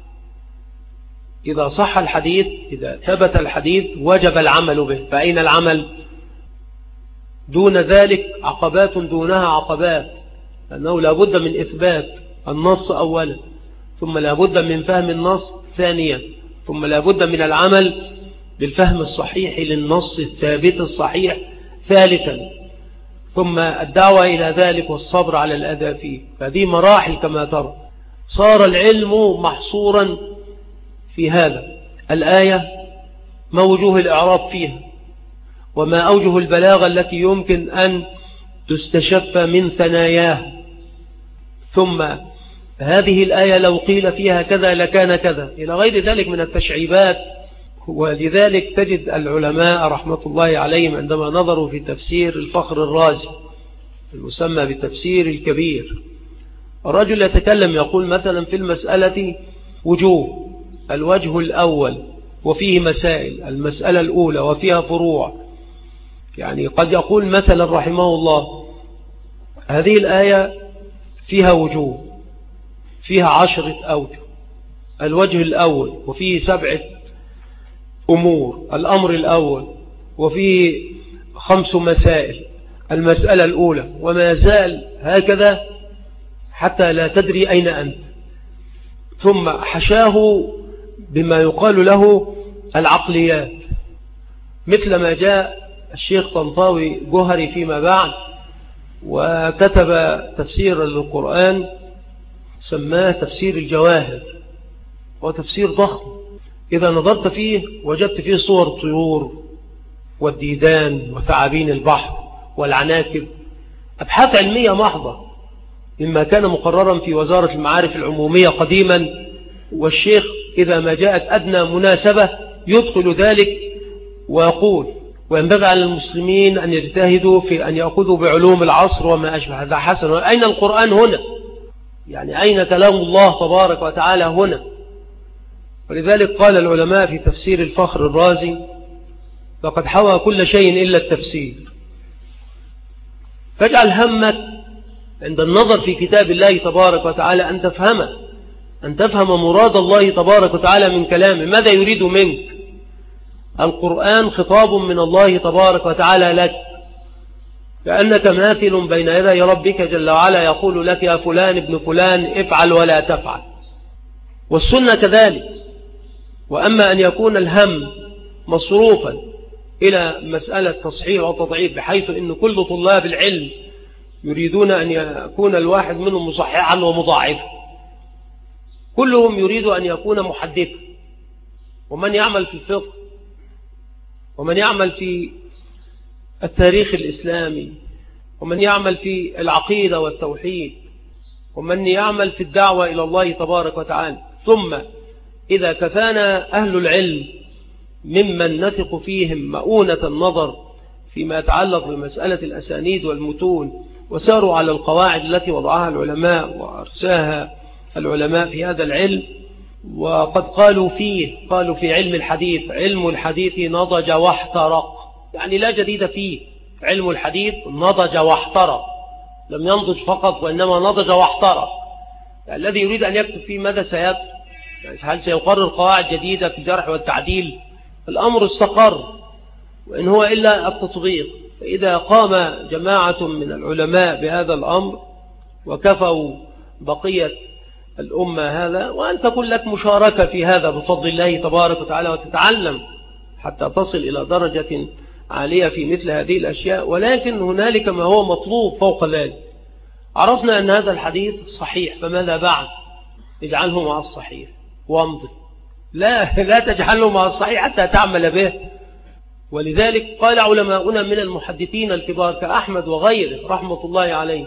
إذا صح الحديث، إذا ثبت الحديث وجب العمل به، فأين العمل؟ دون ذلك عقبات دونها عقبات، لأنه لابد من إثبات النص أولا، ثم لابد من فهم النص ثانيا، ثم لابد من العمل بالفهم الصحيح للنص الثابت الصحيح ثالثا، ثم الدعوة إلى ذلك والصبر على الأذى فيه. فهذه مراحل كما ترى. صار العلم محصورا في هذا: الآية ما وجوه الإعراب فيها، وما أوجه البلاغة التي يمكن أن تستشف من ثناياه، ثم هذه الآية لو قيل فيها كذا لكان كذا، إلى غير ذلك من التشعيبات. ولذلك تجد العلماء رحمة الله عليهم عندما نظروا في تفسير الفخر الرازي المسمى بالتفسير الكبير، الرجل يتكلم يقول مثلا في المسألة وجوه: الوجه الأول وفيه مسائل، المسألة الأولى وفيها فروع. يعني قد يقول مثلا رحمه الله: هذه الآية فيها وجوه، فيها 10 أوجه، الوجه الأول وفيه 7 أمور، الأمر الأول وفيه 5 مسائل، المسألة الأولى، وما زال هكذا حتى لا تدري أين أنت. ثم حشاه بما يقال له العقليات، مثل ما جاء الشيخ طنطاوي جوهري فيما بعد وكتب تفسير للقرآن سماه تفسير الجواهر، وتفسير ضخم إذا نظرت فيه وجدت فيه صور الطيور والديدان وثعابين البحر والعناكب، أبحاث علمية محضة مما كان مقررا في وزارة المعارف العمومية قديما. والشيخ إذا ما جاءت أدنى مناسبة يدخل ذلك ويقول: وينبغي على المسلمين أن يجتهدوا في أن يأخذوا بعلوم العصر وما أشبه. هذا حسن. أين القرآن هنا؟ يعني أين كلام الله تبارك وتعالى هنا؟ ولذلك قال العلماء في تفسير الفخر الرازي: لقد حوى كل شيء إلا التفسير. فاجعل همك عند النظر في كتاب الله تبارك وتعالى أن تفهمه، أن تفهم مراد الله تبارك وتعالى من كلامه، ماذا يريد منك. القرآن خطاب من الله تبارك وتعالى لك، كأنك ماثل بين يدي ربك جل وعلا يقول لك يا فلان ابن فلان افعل ولا تفعل. والسنة كذلك. وأما أن يكون الهم مصروفا إلى مسألة تصحيح وتضعيف بحيث أن كل طلاب العلم يريدون أن يكون الواحد منهم مصححا ومضاعفا، كلهم يريد أن يكون محدثا، ومن يعمل في الفقه ومن يعمل في التاريخ الإسلامي ومن يعمل في العقيدة والتوحيد ومن يعمل في الدعوة إلى الله تبارك وتعالى. ثم إذا كفانا أهل العلم ممن نثق فيهم مؤونة النظر فيما يتعلق بمسألة الأسانيد والمتون وساروا على القواعد التي وضعها العلماء وأرساها العلماء في هذا العلم، وقد قالوا في علم الحديث: علم الحديث نضج واحترق، يعني لا جديد فيه. علم الحديث نضج واحترق، لم ينضج فقط وإنما نضج واحترق. يعني الذي يريد أن يكتب فيه ماذا سيكتب؟ يعني هل سيقرر قواعد جديدة في الجرح والتعديل؟ الأمر استقر، وإن هو إلا التطبيق. فإذا قام جماعة من العلماء بهذا الأمر وكفوا بقية الأمة هذا، وأن تكون لك مشاركة في هذا بفضل الله تبارك وتعالى، وتتعلم حتى تصل إلى درجة عالية في مثل هذه الأشياء. ولكن هنالك ما هو مطلوب فوق ذلك. عرفنا أن هذا الحديث صحيح، فماذا بعد؟ اجعله مع الصحيح وامضي. لا تجعله مع الصحيح حتى تعمل به. ولذلك قال علماؤنا من المحدثين الكبار كأحمد وغيره رحمة الله عليه: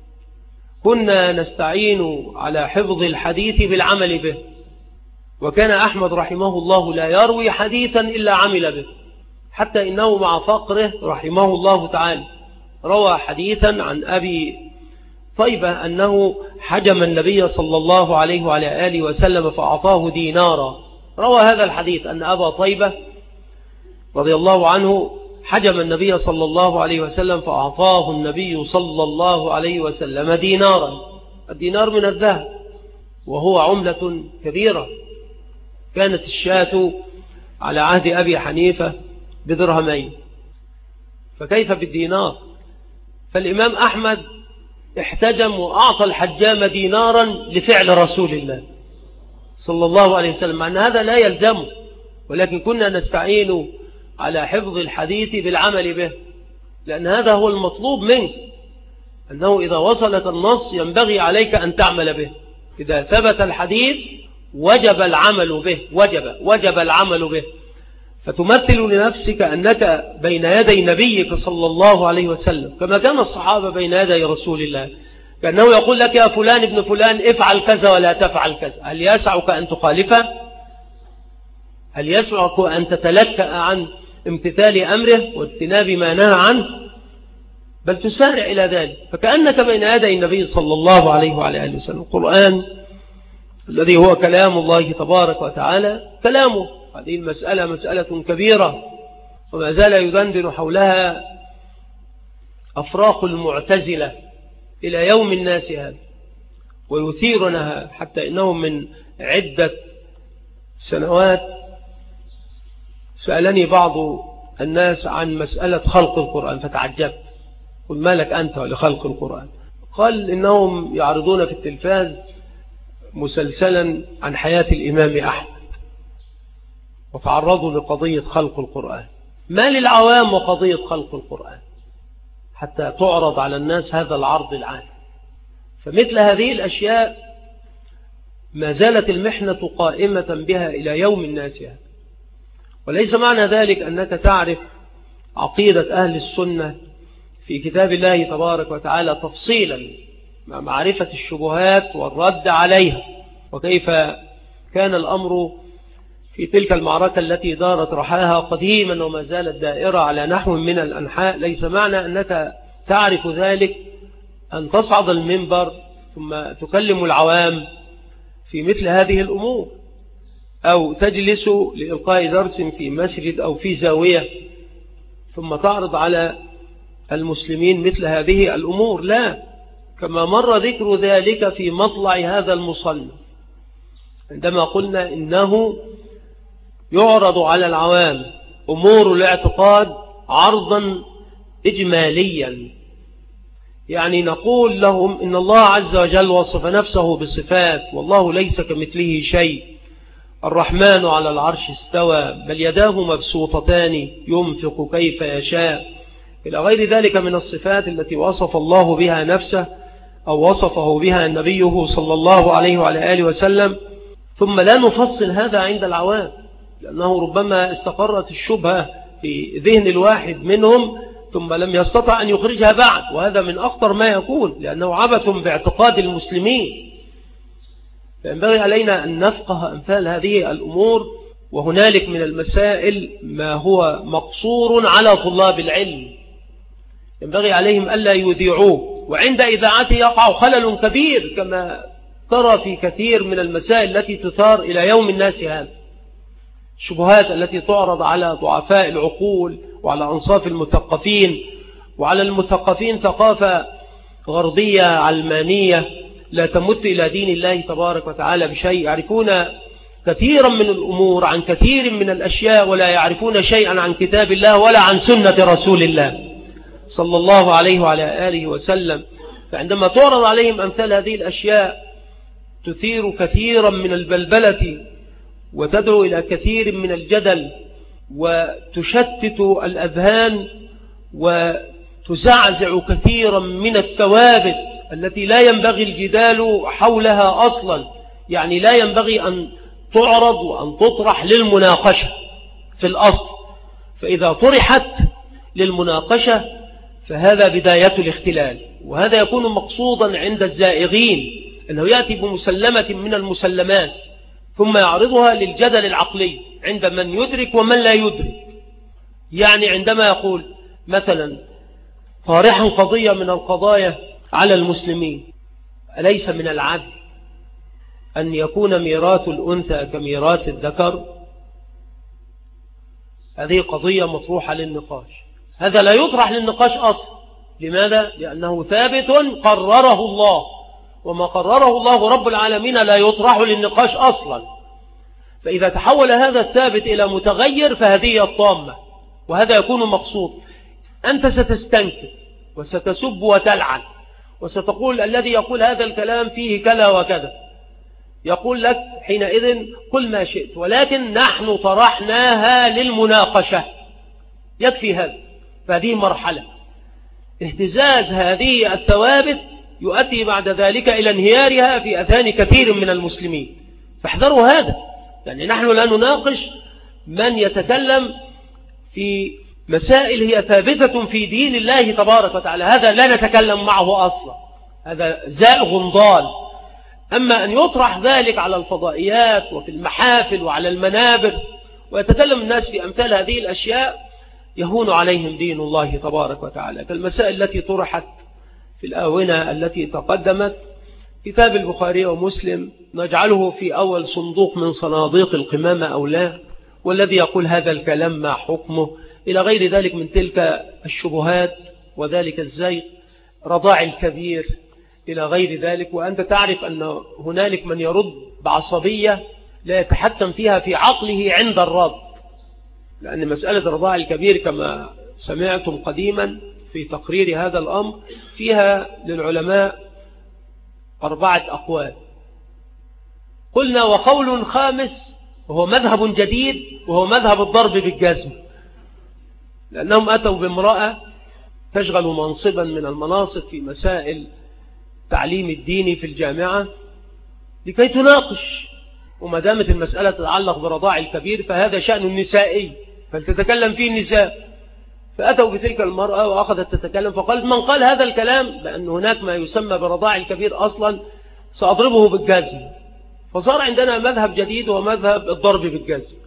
كنا نستعين على حفظ الحديث بالعمل به. وكان أحمد رحمه الله لا يروي حديثا إلا عمل به، حتى إنه مع فقره رحمه الله تعالى روى حديثا عن أبي طيبة أنه حجم النبي صلى الله عليه وعلى آله وسلم فأعطاه دينارا. روى هذا الحديث أن أبا طيبة رضي الله عنه حجم النبي صلى الله عليه وسلم فأعطاه النبي صلى الله عليه وسلم دينارا. الدينار من الذهب وهو عملة كبيرة. كانت الشاة على عهد أبي حنيفة بدرهمين، فكيف بالدينار؟ فالإمام أحمد احتجم وأعطى الحجام دينارا لفعل رسول الله صلى الله عليه وسلم، مع أن هذا لا يلزمه، ولكن كنا نستعين على حفظ الحديث بالعمل به، لأن هذا هو المطلوب منك، أنه إذا وصلت النص ينبغي عليك أن تعمل به. إذا ثبت الحديث وجب العمل به، وجب العمل به. فتمثل لنفسك أنك بين يدي نبيك صلى الله عليه وسلم، كما كان الصحابة بين يدي رسول الله، كأنه يقول لك يا فلان ابن فلان افعل كذا ولا تفعل كذا. هل يسعك أن تخالفه؟ هل يسعك أن تتلكأ عن امتثال أمره واجتناب ما نهى عنه؟ بل تسارع إلى ذلك. فكأنك بين يدي النبي صلى الله عليه وعلى آله وسلم. القرآن الذي هو كلام الله تبارك وتعالى كلامه. هذه المسألة مسألة كبيرة، وما زال يدندن حولها أفراق المعتزلة إلى يوم الناس هذا، ويثيرنها حتى إنهم من عدة سنوات سألني بعض الناس عن مسألة خلق القرآن، فتعجبت. قل ما لك أنت لخلق القرآن؟ قال إنهم يعرضون في التلفاز مسلسلا عن حياة الإمام أحمد، وتعرضوا لقضية خلق القرآن. ما للعوام وقضية خلق القرآن حتى تعرض على الناس هذا العرض العام؟ فمثل هذه الأشياء ما زالت المحنة قائمة بها إلى يوم الناس هذا. وليس معنى ذلك أنك تعرف عقيدة أهل السنة في كتاب الله تبارك وتعالى تفصيلا مع معرفة الشبهات والرد عليها، وكيف كان الأمر في تلك المعركة التي دارت رحاها قديما وما زالت دائرة على نحو من الأنحاء. ليس معنى أنك تعرف ذلك أن تصعد المنبر ثم تكلم العوام في مثل هذه الأمور، أو تجلس لإلقاء درس في مسجد أو في زاوية ثم تعرض على المسلمين مثل هذه الأمور. لا، كما مر ذكر ذلك في مطلع هذا المصنف عندما قلنا إنه يعرض على العوام أمور الاعتقاد عرضا إجماليا، يعني نقول لهم إن الله عز وجل وصف نفسه بالصفات، والله ليس كمثله شيء، الرحمن على العرش استوى، بل يداه مبسوطتان ينفق كيف يشاء، إلى غير ذلك من الصفات التي وصف الله بها نفسه أو وصفه بها نبيه صلى الله عليه وعلى آله وسلم. ثم لا نفصل هذا عند العوام، لأنه ربما استقرت الشبهة في ذهن الواحد منهم ثم لم يستطع أن يخرجها بعد، وهذا من أخطر ما يكون، لأنه عبث باعتقاد المسلمين. فينبغي علينا أن نفقه أمثال هذه الأمور، وهنالك من المسائل ما هو مقصور على طلاب العلم ينبغي عليهم ألا يذيعوه، وعند إذاعته يقع خلل كبير كما ترى في كثير من المسائل التي تثار إلى يوم الناس هذا، الشبهات التي تعرض على ضعفاء العقول وعلى أنصاف المثقفين، وعلى المثقفين ثقافة غربية علمانية لا تمت إلى دين الله تبارك وتعالى بشيء، يعرفون كثيرا من الأمور عن كثير من الأشياء ولا يعرفون شيئا عن كتاب الله ولا عن سنة رسول الله صلى الله عليه وعلى آله وسلم. فعندما تعرض عليهم أمثال هذه الأشياء تثير كثيرا من البلبلة وتدعو إلى كثير من الجدل وتشتت الأذهان وتزعزع كثيرا من الثوابت التي لا ينبغي الجدال حولها أصلا، يعني لا ينبغي أن تعرض وأن تطرح للمناقشة في الأصل، فإذا طرحت للمناقشة فهذا بداية الاختلال، وهذا يكون مقصودا عند الزائغين، أنه يأتي بمسلمة من المسلمات ثم يعرضها للجدل العقلي عند من يدرك ومن لا يدرك. يعني عندما يقول مثلا طارحا قضية من القضايا على المسلمين، أليس من العدل أن يكون ميراث الأنثى كميراث الذكر؟ هذه قضية مطروحة للنقاش، هذا لا يطرح للنقاش أصلا. لماذا؟ لأنه ثابت قرره الله، وما قرره الله رب العالمين لا يطرح للنقاش أصلا. فإذا تحول هذا الثابت إلى متغير فهذه الطامة، وهذا يكون مقصود. أنت ستستنكر وستسب وتلعن وستقول الذي يقول هذا الكلام فيه كذا وكذا، يقول لك حينئذ قل ما شئت، ولكن نحن طرحناها للمناقشة، يكفي هذا. فهذه مرحلة اهتزاز هذه الثوابت يؤدي بعد ذلك إلى انهيارها في أذهان كثير من المسلمين، فاحذروا هذا. يعني نحن لا نناقش من يتكلم في مسائل هي ثابتة في دين الله تبارك وتعالى، هذا لا نتكلم معه أصلا، هذا زائغ ضال. أما أن يطرح ذلك على الفضائيات وفي المحافل وعلى المنابر ويتكلم الناس في أمثال هذه الأشياء يهون عليهم دين الله تبارك وتعالى، كالمسائل التي طرحت في الآونة التي تقدمت. كتاب البخاري ومسلم نجعله في أول صندوق من صناديق القمامة أو لا، والذي يقول هذا الكلام ما حكمه، إلى غير ذلك من تلك الشبهات وذلك الزيغ، رضاع الكبير إلى غير ذلك. وأنت تعرف أن هنالك من يرد بعصبية لا يتحكم فيها في عقله عند الرد، لأن مسألة رضاع الكبير كما سمعتم قديما في تقرير هذا الأمر فيها للعلماء 4 أقوال. قلنا وقول خامس وهو مذهب جديد، وهو مذهب الضرب بالجزم، لأنهم أتوا بامرأة تشغل منصبا من المناصب في مسائل تعليم الدين في الجامعة لكي تناقش، وما دامت المسألة تتعلق برضاع الكبير فهذا شأن نسائي فلتتكلم فيه النساء، فأتوا بتلك المرأة وأخذت تتكلم، فقال من قال هذا الكلام بأن هناك ما يسمى برضاع الكبير أصلا سأضربه بالجزم. فصار عندنا مذهب جديد ومذهب الضرب بالجزم.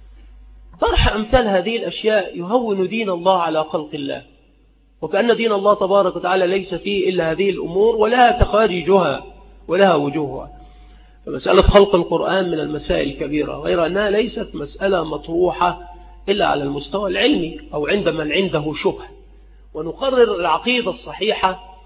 طرح أمثال هذه الأشياء يهون دين الله على خلق الله، وكأن دين الله تبارك وتعالى ليس فيه إلا هذه الأمور ولها تخارجها ولها وجوهها. فمسألة خلق القرآن من المسائل الكبيرة، غير أنها ليست مسألة مطروحة إلا على المستوى العلمي أو عند من عنده شبهة. ونقرر العقيدة الصحيحة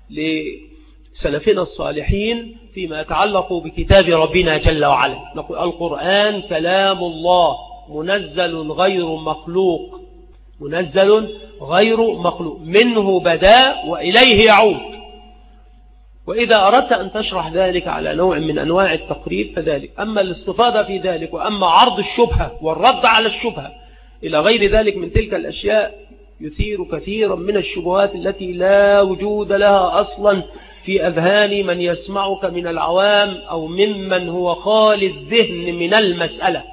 لسلفنا الصالحين فيما يتعلق بكتاب ربنا جل وعلا. نقول القرآن كلام الله منزل غير مخلوق، منزل غير مخلوق، منه بدأ وإليه يعود. وإذا أردت أن تشرح ذلك على نوع من أنواع التقريب فذلك، أما الاستفاضة في ذلك وأما عرض الشبهة والرد على الشبهة إلى غير ذلك من تلك الأشياء يثير كثيرا من الشبهات التي لا وجود لها أصلا في أذهان من يسمعك من العوام أو ممن هو خالي الذهن من المسألة.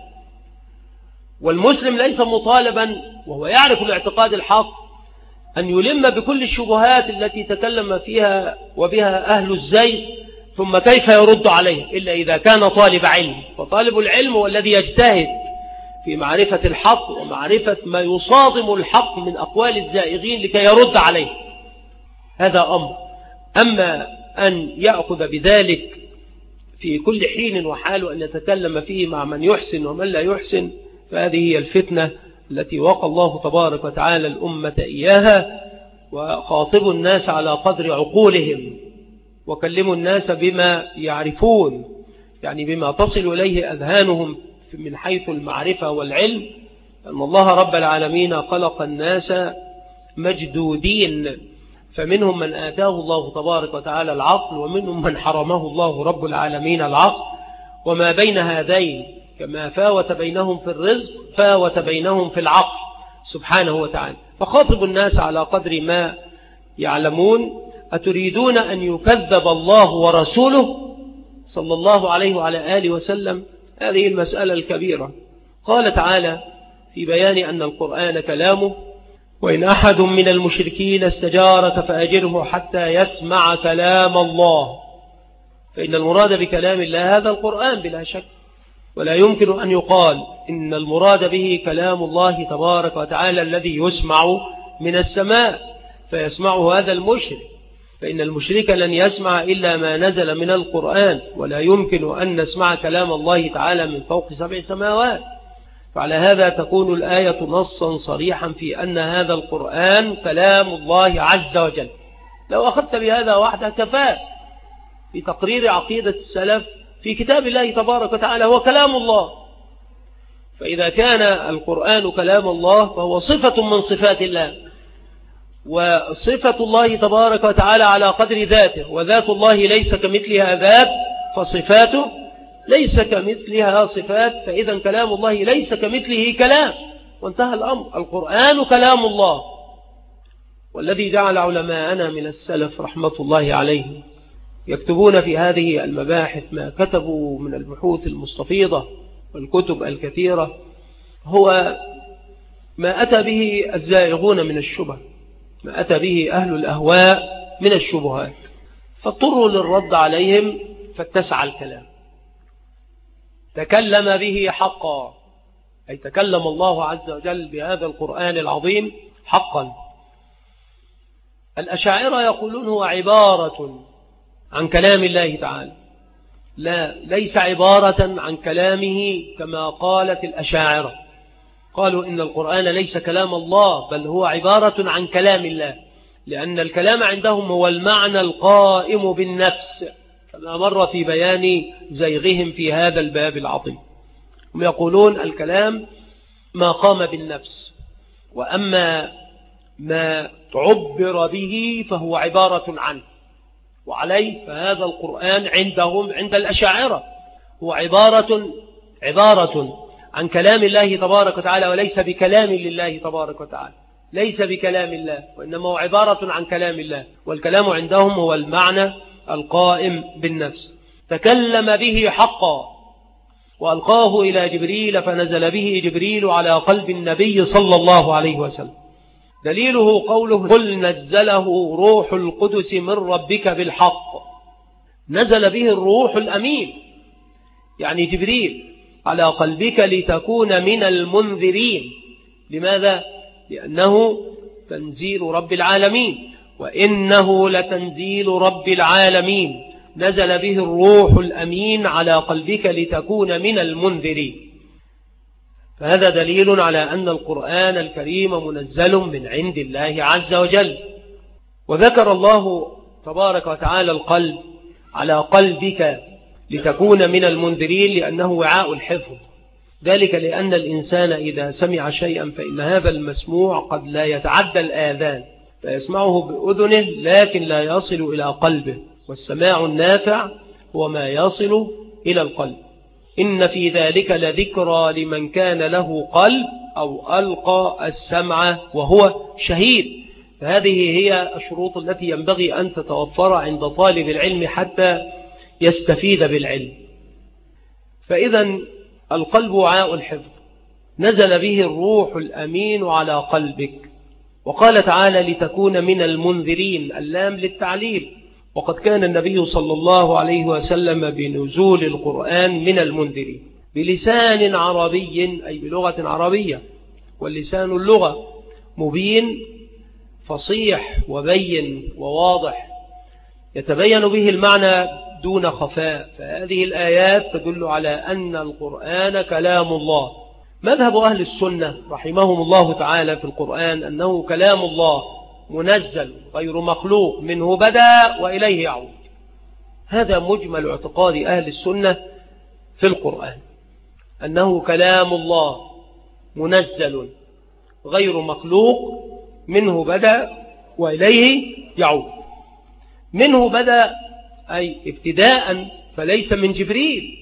والمسلم ليس مطالبا وهو يعرف الاعتقاد الحق أن يلم بكل الشبهات التي تكلم فيها وبها أهل الزيغ ثم كيف يرد عليه، إلا إذا كان طالب علم. وطالب العلم هو الذي يجتهد في معرفة الحق ومعرفة ما يصادم الحق من أقوال الزائغين لكي يرد عليه، هذا أمر. أما أن يأخذ بذلك في كل حين وحال وأن يتكلم فيه مع من يحسن ومن لا يحسن، فهذه هي الفتنة التي وقى الله تبارك وتعالى الأمة إياها. وخاطبوا الناس على قدر عقولهم، وكلموا الناس بما يعرفون، يعني بما تصل إليه أذهانهم من حيث المعرفة والعلم، أن الله رب العالمين خلق الناس مجدودين، فمنهم من آتاه الله تبارك وتعالى العقل، ومنهم من حرمه الله رب العالمين العقل، وما بين هذين كما فاوت بينهم في الرزق فاوت بينهم في العقل سبحانه وتعالى. فخاطب الناس على قدر ما يعلمون. أتريدون أن يكذب الله ورسوله صلى الله عليه وعلى آله وسلم؟ هذه المسألة الكبيرة. قال تعالى في بيان أن القرآن كلامه: وإن أحد من المشركين استجارك فأجره حتى يسمع كلام الله. فإن المراد بكلام الله هذا القرآن بلا شك، ولا يمكن أن يقال إن المراد به كلام الله تبارك وتعالى الذي يسمع من السماء فيسمعه هذا المشرك، فإن المشرك لن يسمع إلا ما نزل من القرآن، ولا يمكن أن نسمع كلام الله تعالى من فوق 7 سماوات. فعلى هذا تكون الآية نصا صريحا في أن هذا القرآن كلام الله عز وجل. لو أخذت بهذا وحده كفاء في تقرير عقيدة السلف في كتاب الله تبارك وتعالى هو كلام الله. فإذا كان القرآن كلام الله فهو صفة من صفات الله، وصفة الله تبارك وتعالى على قدر ذاته، وذات الله ليس كمثلها ذات، فصفاته ليس كمثلها صفات، فإذا كلام الله ليس كمثله كلام، وانتهى الأمر. القرآن كلام الله. والذي جعل علماءنا من السلف رحمة الله عليهم يكتبون في هذه المباحث ما كتبوا من البحوث المستفيضة والكتب الكثيرة هو ما أتى به الزائغون من الشبه، ما أتى به أهل الأهواء من الشبهات، فاضطروا للرد عليهم فاتسع الكلام. تكلم به حقا، أي تكلم الله عز وجل بهذا القرآن العظيم حقا. الأشاعرة يقولون هو عبارة عن كلام الله تعالى. لا، ليس عبارة عن كلامه كما قالت الأشاعرة، قالوا إن القرآن ليس كلام الله بل هو عبارة عن كلام الله، لأن الكلام عندهم هو المعنى القائم بالنفس، كما مر في بيان زيغهم في هذا الباب العظيم. هم يقولون الكلام ما قام بالنفس، وأما ما تعبر به فهو عبارة عنه. وعليه فهذا القرآن عندهم عند الأشاعرة هو عبارة عن كلام الله تبارك وتعالى، وليس بكلام لله تبارك وتعالى، ليس بكلام الله، وإنما هو عبارة عن كلام الله. والكلام عندهم هو المعنى القائم بالنفس. تكلم به حقا وألقاه إلى جبريل فنزل به جبريل على قلب النبي صلى الله عليه وسلم. دليله قوله: قل نزله روح القدس من ربك بالحق. نزل به الروح الأمين يعني جبريل على قلبك لتكون من المنذرين. لماذا؟ لأنه تنزيل رب العالمين، وإنه لتنزيل رب العالمين. نزل به الروح الأمين على قلبك لتكون من المنذرين. فهذا دليل على أن القرآن الكريم منزل من عند الله عز وجل. وذكر الله تبارك وتعالى القلب على قلبك لتكون من المنذرين، لأنه وعاء الحفظ، ذلك لأن الإنسان إذا سمع شيئا فإن هذا المسموع قد لا يتعدى الآذان، فيسمعه بأذنه لكن لا يصل إلى قلبه، والسماع النافع هو ما يصل إلى القلب. إن في ذلك لذكرى لمن كان له قلب أو ألقى السمع وهو شهيد. فهذه هي الشروط التي ينبغي أن تتوفر عند طالب العلم حتى يستفيد بالعلم. فإذا القلب وعاء الحفظ، نزل به الروح الأمين على قلبك، وقال تعالى لتكون من المنذرين، اللام للتعليل. وقد كان النبي صلى الله عليه وسلم بنزول القرآن من المنذرين بلسان عربي، أي بلغة عربية، واللسان اللغة مبين فصيح وبين وواضح يتبين به المعنى دون خفاء. فهذه الآيات تدل على أن القرآن كلام الله. مذهب أهل السنة رحمهم الله تعالى في القرآن أنه كلام الله منزل غير مخلوق، منه بدأ وإليه يعود. هذا مجمل اعتقاد أهل السنة في القرآن، أنه كلام الله منزل غير مخلوق، منه بدأ وإليه يعود. منه بدأ أي ابتداء، فليس من جبريل،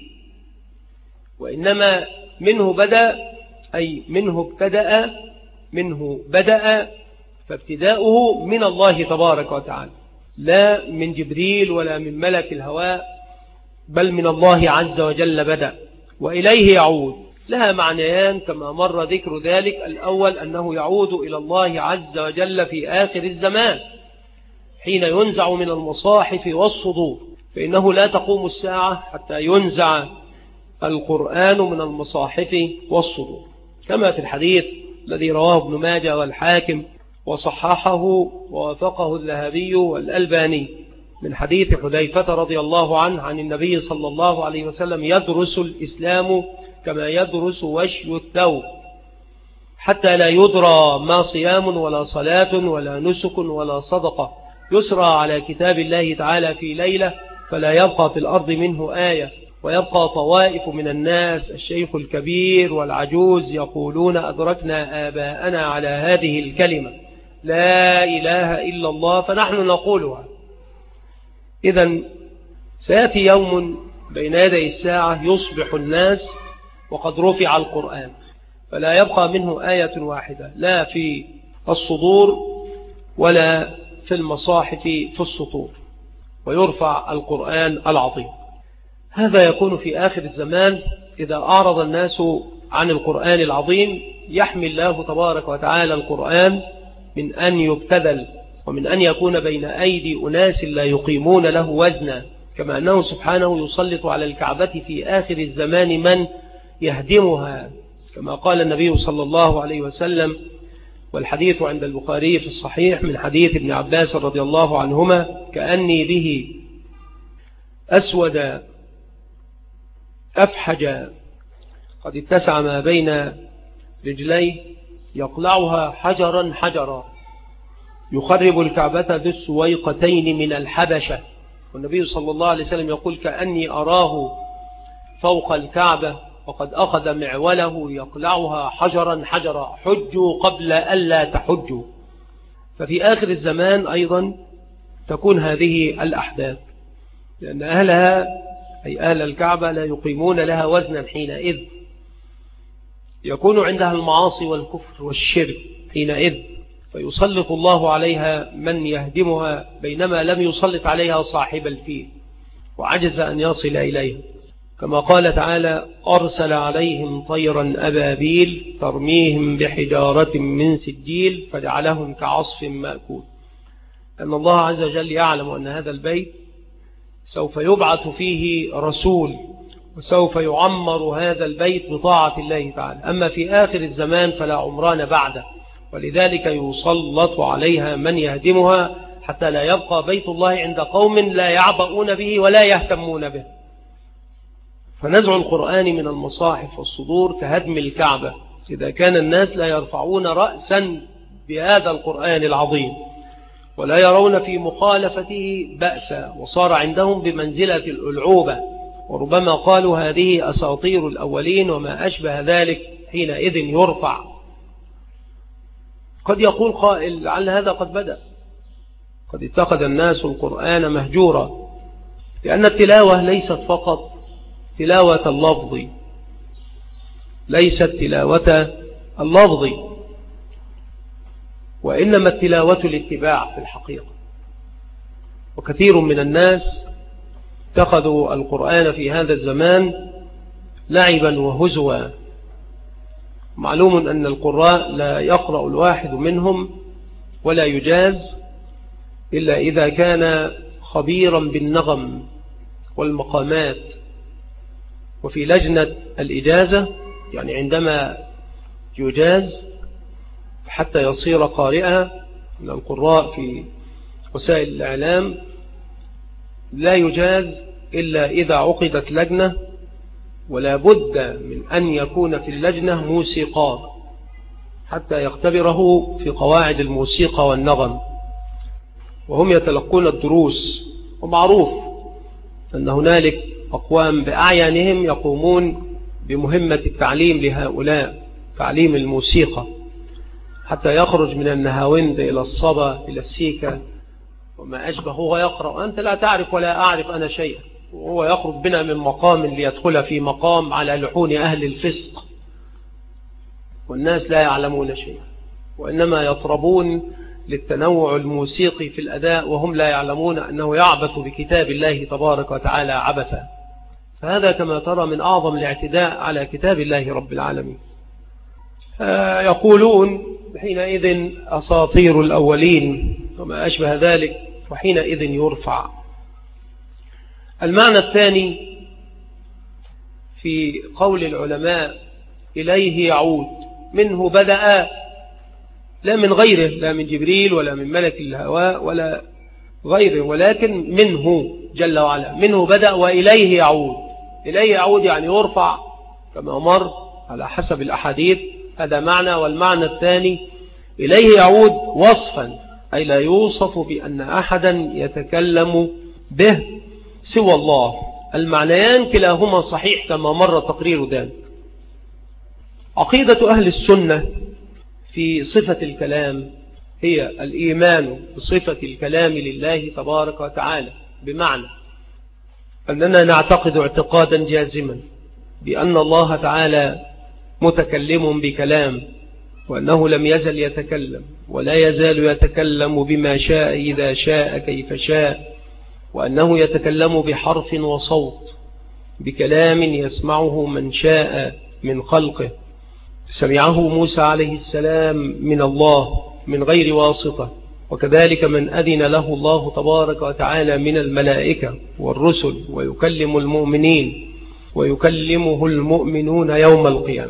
وإنما منه بدأ أي منه ابتدأ، منه بدأ، فابتداؤه من الله تبارك وتعالى، لا من جبريل ولا من ملك الهواء، بل من الله عز وجل بدأ وإليه يعود. لها معنيان كما مر ذكر ذلك. الأول أنه يعود إلى الله عز وجل في آخر الزمان حين ينزع من المصاحف والصدور، فإنه لا تقوم الساعة حتى ينزع القرآن من المصاحف والصدور، كما في الحديث الذي رواه ابن ماجه والحاكم وصححه ووافقه الذهبي والألباني من حديث حذيفة رضي الله عنه عن النبي صلى الله عليه وسلم: يدرس الإسلام كما يدرس وشي الثوب، حتى لا يدرى ما صيام ولا صلاة ولا نسك ولا صدقة، يسرى على كتاب الله تعالى في ليلة فلا يبقى في الأرض منه آية، ويبقى طوائف من الناس الشيخ الكبير والعجوز يقولون أدركنا آباءنا على هذه الكلمة لا إله إلا الله، فنحن نقولها. إذن سيأتي يوم بين يدي الساعة يصبح الناس وقد رفع القرآن، فلا يبقى منه آية واحدة، لا في الصدور ولا في المصاحف في السطور، ويرفع القرآن العظيم. هذا يكون في آخر الزمان إذا أعرض الناس عن القرآن العظيم. يحمي الله تبارك وتعالى القرآن من أن يبتذل ومن أن يكون بين أيدي أناس لا يقيمون له وزنا، كما أنه سبحانه يسلط على الكعبة في آخر الزمان من يهدمها، كما قال النبي صلى الله عليه وسلم، والحديث عند البخاري في الصحيح من حديث ابن عباس رضي الله عنهما: كأني به أسود أفحج قد اتسع ما بين رجليه يقلعها حجرا حجرا يخرب الكعبة ذو السويقتين من الحبشة. والنبي صلى الله عليه وسلم يقول: كأني أراه فوق الكعبة وقد أخذ معوله يقلعها حجرا حجرا، حجوا قبل ألا تحجوا. ففي آخر الزمان أيضا تكون هذه الأحداث، لأن أهلها أي أهل الكعبة لا يقيمون لها وزنا حينئذ، يكون عندها المعاصي والكفر والشرك حينئذ، فيسلط الله عليها من يهدمها، بينما لم يسلط عليها صاحب الفيل وعجز أن يصل إليها، كما قال تعالى: أرسل عليهم طيرا أبابيل ترميهم بحجارة من سجيل فجعلهم كعصف مأكول. أن الله عز وجل يعلم أن هذا البيت سوف يبعث فيه رسول، وسوف يعمر هذا البيت بطاعة الله تعالى. أما في آخر الزمان فلا عمران بعده، ولذلك يسلط عليها من يهدمها حتى لا يبقى بيت الله عند قوم لا يعبؤون به ولا يهتمون به. فنزع القرآن من المصاحف والصدور كهدم الكعبة، إذا كان الناس لا يرفعون رأسا بهذا القرآن العظيم ولا يرون في مخالفته بأسا، وصار عندهم بمنزلة الألعوبة، وربما قالوا هذه أساطير الأولين وما أشبه ذلك، حينئذ يرفع. قد يقول قائل لعل هذا قد بدأ، قد اتخذ الناس القرآن مهجورا، لأن التلاوة ليست فقط تلاوة اللفظ، ليست تلاوة اللفظ، وإنما التلاوة الاتباع في الحقيقة. وكثير من الناس اتخذوا القرآن في هذا الزمان لعبا وهزوا. معلوم أن القراء لا يقرأ الواحد منهم ولا يجاز إلا إذا كان خبيرا بالنغم والمقامات. وفي لجنة الإجازة يعني عندما يجاز حتى يصير قارئا من القراء في وسائل الإعلام لا يجاز إلا إذا عقدت لجنة، ولا بد من أن يكون في اللجنة موسيقار حتى يختبره في قواعد الموسيقى والنغم، وهم يتلقون الدروس. ومعروف أن هنالك أقوام بأعيانهم يقومون بمهمة التعليم لهؤلاء، تعليم الموسيقى حتى يخرج من النهاوند إلى الصبا إلى السيكا وما أشبه، هو يقرأ وأنت لا تعرف ولا أعرف أنا شيئا، وهو يخرج بنا من مقام ليدخل في مقام على لحون أهل الفسق، والناس لا يعلمون شيئا، وإنما يطربون للتنوع الموسيقي في الأداء وهم لا يعلمون أنه يعبث بكتاب الله تبارك وتعالى عبثا. فهذا كما ترى من أعظم الاعتداء على كتاب الله رب العالمين. يقولون حينئذ أساطير الأولين وما أشبه ذلك، وحينئذ يرفع. المعنى الثاني في قول العلماء إليه يعود، منه بدأ، لا من غيره، لا من جبريل ولا من ملك الهواء ولا غيره، ولكن منه جل وعلا، منه بدأ وإليه يعود. إليه يعود يعني يرفع كما مر على حسب الأحاديث، هذا معنى. والمعنى الثاني إليه يعود وصفا، أي لا يوصف بأن أحدا يتكلم به سوى الله. المعنيان كلاهما صحيح كما مر تقرير ذلك. عقيدة أهل السنة في صفة الكلام هي الإيمان بصفة الكلام لله تبارك وتعالى، بمعنى أننا نعتقد اعتقادا جازما بأن الله تعالى متكلم بكلام، وأنه لم يزل يتكلم ولا يزال يتكلم بما شاء إذا شاء كيف شاء، وأنه يتكلم بحرف وصوت، بكلام يسمعه من شاء من خلقه. سمعه موسى عليه السلام من الله من غير واسطة، وكذلك من أذن له الله تبارك وتعالى من الملائكة والرسل، ويكلم المؤمنين ويكلمه المؤمنون يوم القيامة.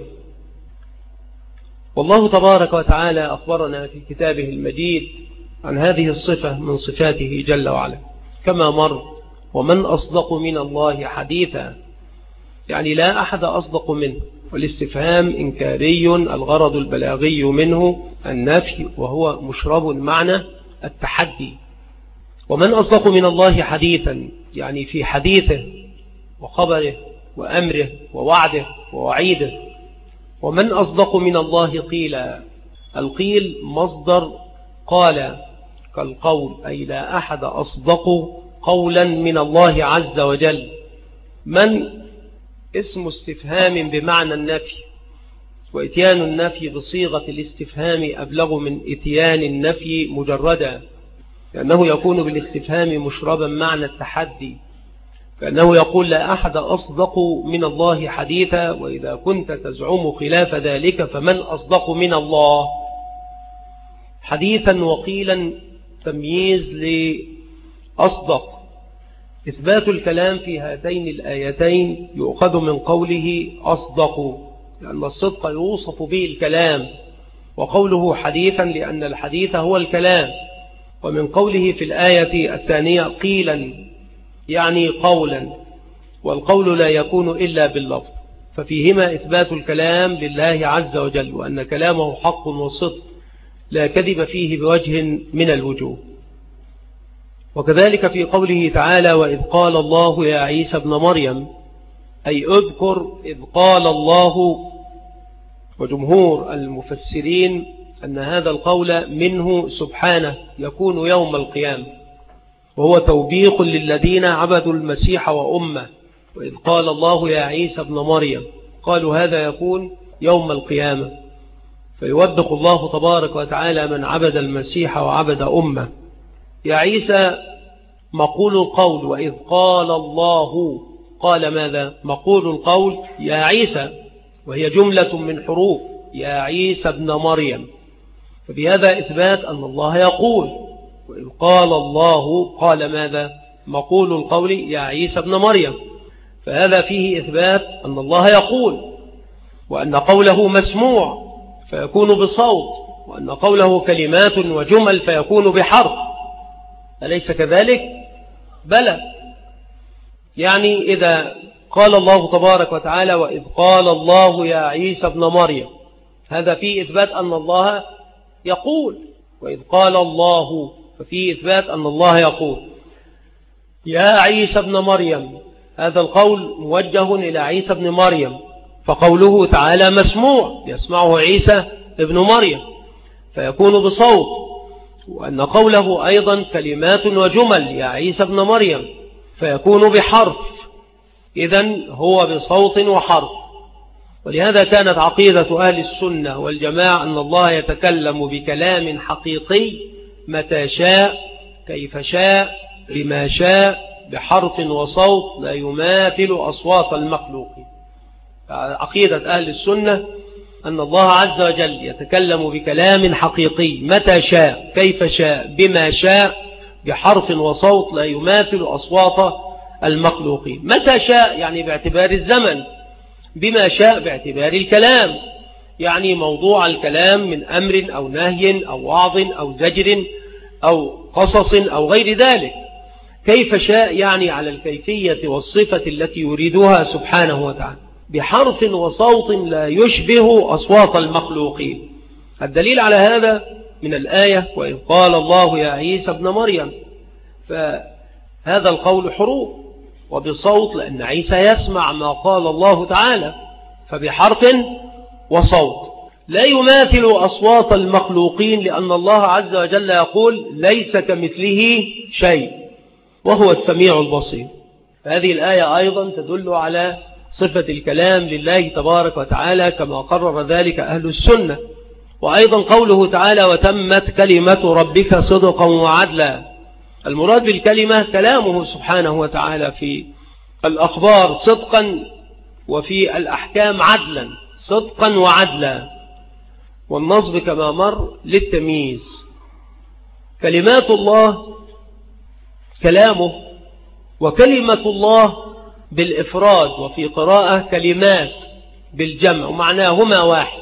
والله تبارك وتعالى أخبرنا في كتابه المجيد عن هذه الصفة من صفاته جل وعلا كما مر: ومن أصدق من الله حديثا، يعني لا أحد أصدق منه. والاستفهام إنكاري، الغرض البلاغي منه النفي، وهو مشرب معنى التحدي. ومن أصدق من الله حديثا يعني في حديثه وخبره وأمره ووعده ووعيده. ومن أصدق من الله قيلا، القيل مصدر قال كالقول، أي لا أحد أصدق قولا من الله عز وجل. من اسم استفهام بمعنى النفي، وإتيان النفي بصيغة الاستفهام أبلغ من إتيان النفي مجردا، لأنه يكون بالاستفهام مشربا معنى التحدي، فأنه يقول لا أحد أصدق من الله حديثا، وإذا كنت تزعم خلاف ذلك فمن أصدق من الله حديثا. وقيلا تمييز لأصدق. إثبات الكلام في هاتين الآيتين يؤخذ من قوله أصدق، لأن الصدق يوصف به الكلام، وقوله حديثا لأن الحديث هو الكلام. ومن قوله في الآية الثانية قيلا يعني قولا، والقول لا يكون إلا باللفظ، ففيهما إثبات الكلام لله عز وجل، وأن كلامه حق وصدق لا كذب فيه بوجه من الوجوه. وكذلك في قوله تعالى: وإذ قال الله يا عيسى ابن مريم أي اذكر إذ قال الله. وجمهور المفسرين أن هذا القول منه سبحانه يكون يوم القيامة، وهو توبيخ للذين عبدوا المسيح وأمه. وإذ قال الله يا عيسى ابن مريم، قالوا هذا يكون يوم القيامة، فيوبخ الله تبارك وتعالى من عبد المسيح وعبد أمه. يا عيسى مقول القول، وإذ قال الله، قال ماذا؟ مقول القول يا عيسى، وهي جملة من حروف يا عيسى ابن مريم، فبهذا إثبات أن الله يقول. وإذ قال الله، قال ماذا؟ مقول القول يا عيسى ابن مريم، فهذا فيه إثبات أن الله يقول، وأن قوله مسموع فيكون بصوت، وأن قوله كلمات وجمل فيكون بحرف. أليس كذلك؟ بلى. يعني إذا قال الله تبارك وتعالى وإذ قال الله يا عيسى ابن مريم، هذا فيه إثبات أن الله يقول. وإذ قال الله ففيه إثبات أن الله يقول. يا عيسى ابن مريم، هذا القول موجه إلى عيسى ابن مريم، فقوله تعالى مسموع يسمعه عيسى ابن مريم فيكون بصوت، وأن قوله أيضا كلمات وجمل يا عيسى ابن مريم فيكون بحرف، إذن هو بصوت وحرف. ولهذا كانت عقيدة أهل السنة والجماعة أن الله يتكلم بكلام حقيقي متى شاء كيف شاء بما شاء بحرف وصوت لا يماثل أصوات المخلوقين. عقيدة أهل السنة أن الله عز وجل يتكلم بكلام حقيقي متى شاء كيف شاء بما شاء بحرف وصوت لا يماثل أصوات المخلوقين. متى شاء يعني باعتبار الزمن، بما شاء باعتبار الكلام، يعني موضوع الكلام من أمر أو نهي أو وعظ أو زجر أو قصص أو غير ذلك. كيف شاء يعني على الكيفية والصفة التي يريدها سبحانه وتعالى بحرف وصوت لا يشبه أصوات المخلوقين. الدليل على هذا من الآية وإذ قال الله يا عيسى ابن مريم، فهذا القول حروف وبصوت لأن عيسى يسمع ما قال الله تعالى، فبحرف وصوت لا يماثل أصوات المخلوقين، لأن الله عز وجل يقول ليس كمثله شيء وهو السميع البصير. هذه الآية أيضا تدل على صفة الكلام لله تبارك وتعالى كما قرر ذلك أهل السنة. وأيضا قوله تعالى وتمت كلمة ربك صدقا وعدلا، المراد بالكلمة كلامه سبحانه وتعالى في الأخبار صدقا وفي الأحكام عدلا، صدقا وعدلا، والنصب كما مر للتمييز. كلمات الله كلامه، وكلمة الله بالإفراد، وفي قراءة كلمات بالجمع، ومعناهما واحد،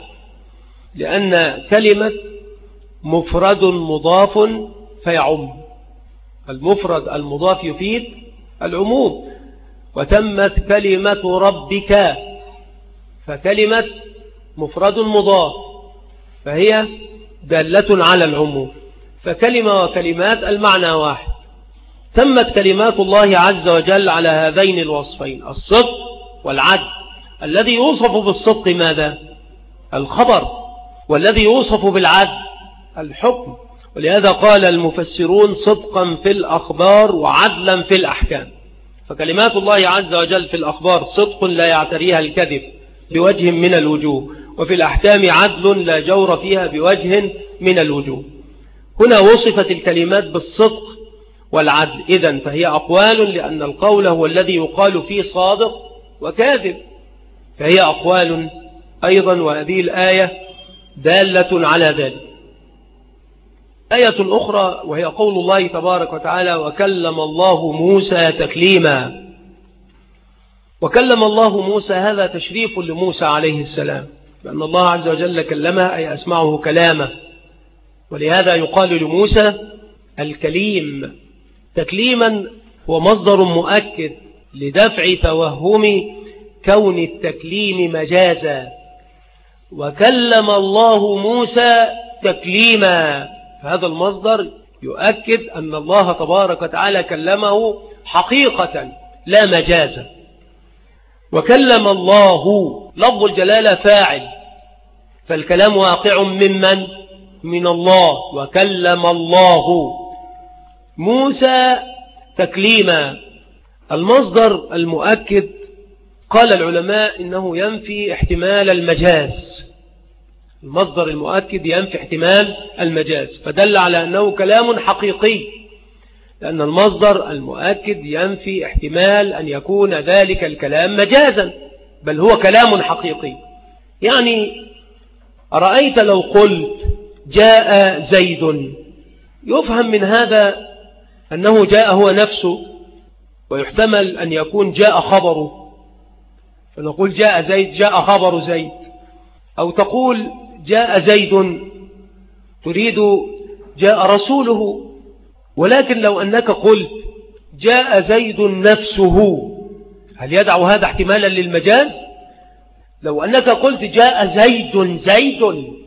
لأن كلمة مفرد مضاف فيعم، المفرد المضاف يفيد العموم. وتمت كلمة ربك، فكلمة مفرد مضاف فهي دالة على العموم، فكلمة وكلمات المعنى واحد. تمت كلمات الله عز وجل على هذين الوصفين الصدق والعدل. الذي يوصف بالصدق ماذا؟ الخبر، والذي يوصف بالعدل الحكم. ولهذا قال المفسرون صدقا في الأخبار وعدلا في الأحكام. فكلمات الله عز وجل في الأخبار صدق لا يعتريها الكذب بوجه من الوجوه، وفي الأحكام عدل لا جور فيها بوجه من الوجوه. هنا وصفت الكلمات بالصدق والعدل، إذن فهي أقوال، لأن القول هو الذي يقال فيه صادق وكاذب، فهي أقوال أيضا، وهذه الآية دالة على ذلك. آية أخرى وهي قول الله تبارك وتعالى وكلم الله موسى تكليما. وكلم الله موسى هذا تشريف لموسى عليه السلام، لأن الله عز وجل كلمه أي أسمعه كلامه، ولهذا يقال لموسى الكليم. تكليما هو مصدر مؤكد لدفع توهم كون التكليم مجازا. وكلم الله موسى تكليما، فهذا المصدر يؤكد أن الله تبارك وتعالى كلمه حقيقة لا مجازا. وكلم الله لفظ الجلالة فاعل، فالكلام واقع ممن؟ من الله. وكلم الله موسى تكليما. المصدر المؤكد قال العلماء إنه ينفي احتمال المجاز. المصدر المؤكد ينفي احتمال المجاز، فدل على أنه كلام حقيقي، لأن المصدر المؤكد ينفي احتمال أن يكون ذلك الكلام مجازا، بل هو كلام حقيقي. يعني أرأيت لو قلت جاء زيد، يفهم من هذا أنه جاء هو نفسه، ويحتمل أن يكون جاء خبره، فنقول جاء زيد جاء خبر زيد. أو تقول جاء زيد تريد جاء رسوله. ولكن لو أنك قلت جاء زيد نفسه، هل يدع هذا احتمالا للمجاز؟ لو أنك قلت جاء زيد زيد،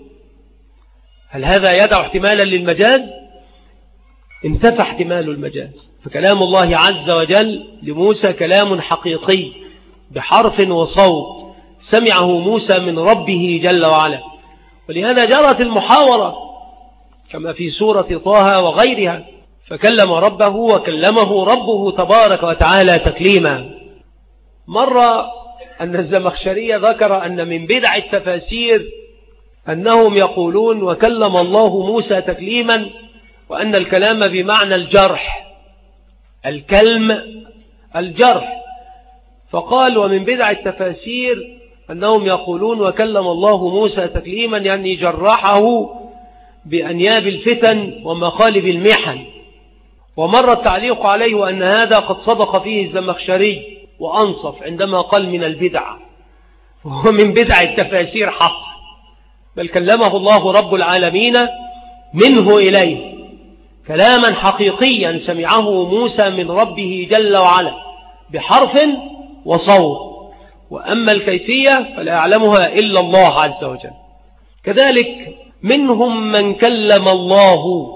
هل هذا يدع احتمالا للمجاز؟ انتفى احتمال المجاز. فكلام الله عز وجل لموسى كلام حقيقي بحرف وصوت سمعه موسى من ربه جل وعلا. ولهذا جرت المحاورة كما في سورة طه وغيرها، فكلم ربه وكلمه ربه تبارك وتعالى تكليما. مرة أن الزمخشري ذكر أن من بدع التفاسير أنهم يقولون وكلم الله موسى تكليما، وأن الكلام بمعنى الجرح، الكلم الجرح. فقال ومن بدع التفاسير أنهم يقولون وكلم الله موسى تكليما يعني جرحه بأنياب الفتن ومخالب المحن. ومر التعليق عليه وأن هذا قد صدق فيه الزمخشري وأنصف عندما قال من البدع، وهو من بدع التفاسير حق، بل كلمه الله رب العالمين منه إليه كلاما حقيقيا سمعه موسى من ربه جل وعلا بحرف وصوت. وأما الكيفية فلا يعلمها إلا الله عز وجل. كذلك منهم من كلم الله،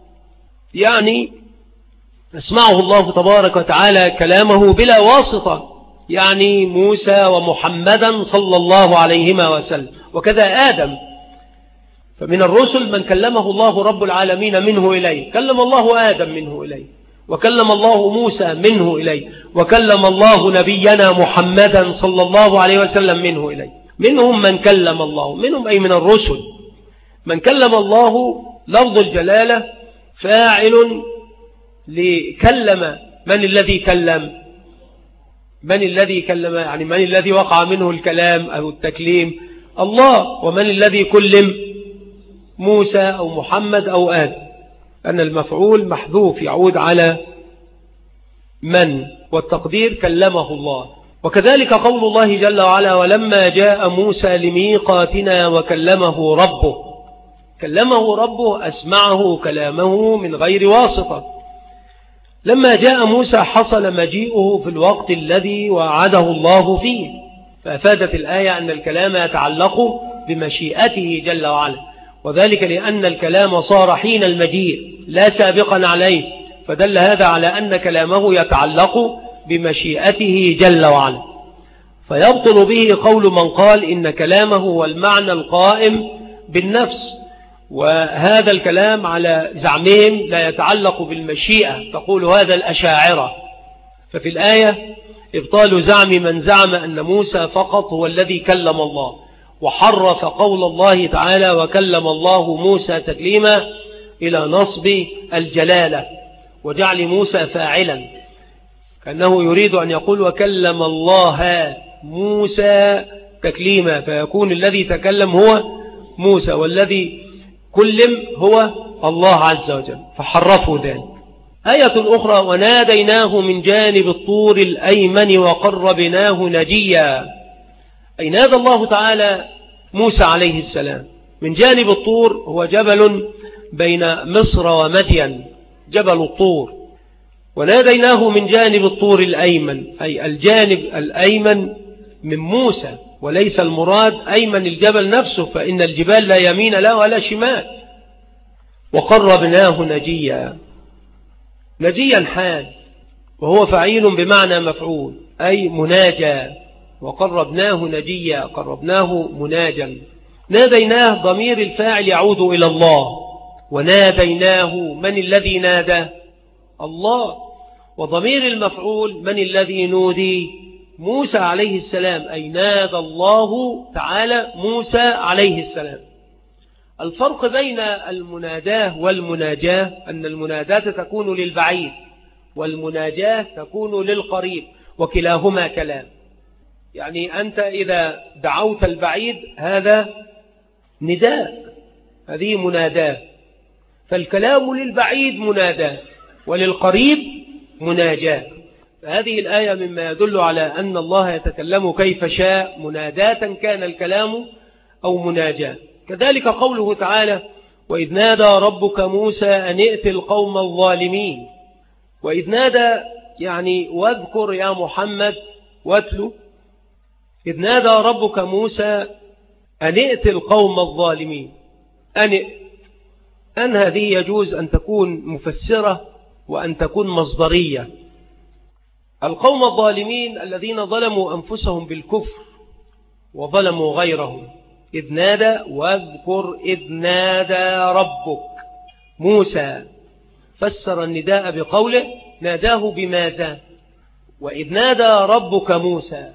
يعني يسمعه الله تبارك وتعالى كلامه بلا واسطة، يعني موسى ومحمدا صلى الله عليهما وسلم. وكذا آدم، فمن الرسل من كلمه الله رب العالمين منه إليه، كلم الله آدم منه إليه، وكلم الله موسى منه إليه، وكلم الله نبينا محمدا صلى الله عليه وسلم منه إليه. منهم من كلم الله، منهم أي من الرسل من كلم الله. لفظ الجلالة فاعل لكلم. من الذي كلم؟ من الذي كلم يعني من الذي وقع منه الكلام أو التكليم؟ الله. ومن الذي كلم؟ موسى أو محمد أو آدم. أن المفعول محذوف يعود على من، والتقدير كلمه الله. وكذلك قول الله جل وعلا ولما جاء موسى لميقاتنا وكلمه ربه. كلمه ربه أسمعه كلامه من غير واسطة. لما جاء موسى حصل مجيئه في الوقت الذي وعده الله فيه، فأفادت الآية أن الكلام يتعلق بمشيئته جل وعلا، وذلك لأن الكلام صار حين المجيء لا سابقا عليه، فدل هذا على أن كلامه يتعلق بمشيئته جل وعلا. فيبطل به قول من قال إن كلامه هو المعنى القائم بالنفس، وهذا الكلام على زعمهم لا يتعلق بالمشيئة، تقول هذا الأشاعرة. ففي الآية إبطال زعم من زعم أن موسى فقط هو الذي كلم الله، وحرف قول الله تعالى وكلم الله موسى تكليما إلى نصب الجلالة وجعل موسى فاعلا، كأنه يريد أن يقول وكلم الله موسى تكليما، فيكون الذي تكلم هو موسى والذي كلم هو الله عز وجل، فحرفوا ذلك. آية أخرى وناديناه من جانب الطور الأيمن وقربناه نجيا، أي نادى الله تعالى موسى عليه السلام من جانب الطور، هو جبل بين مصر ومدين، جبل الطور. وناديناه من جانب الطور الأيمن، أي الجانب الأيمن من موسى، وليس المراد أيمن الجبل نفسه، فإن الجبال لا يمين لا ولا شمال. وقربناه نجيا، نجيا حال، وهو فعيل بمعنى مفعول، أي مناجى، وقربناه نجيا، قربناه مناجا. ناديناه ضمير الفاعل يعود إلى الله، وناديناه من الذي نادى؟ الله. وضمير المفعول من الذي نودي؟ موسى عليه السلام، أي نادى الله تعالى موسى عليه السلام. الفرق بين المناداة والمناجاة أن المناداة تكون للبعيد والمناجاة تكون للقريب، وكلاهما كلام. يعني أنت إذا دعوت البعيد هذا نداء، هذه مناداة، فالكلام للبعيد مناداة وللقريب مناجاة. فهذه الآية مما يدل على أن الله يتكلم كيف شاء، مناداة كان الكلام أو مناجاة. كذلك قوله تعالى: وإذ نادى ربك موسى أن ائت القوم الظالمين. وإذ نادى يعني واذكر يا محمد واتلو. إذ نادى ربك موسى أن ائت القوم الظالمين. أن هذه يجوز أن تكون مفسرة وأن تكون مصدرية. القوم الظالمين الذين ظلموا أنفسهم بالكفر وظلموا غيرهم. إذ نادى واذكر إذ نادى ربك موسى، فسر النداء بقوله ناداه بماذا؟ وإذ نادى ربك موسى،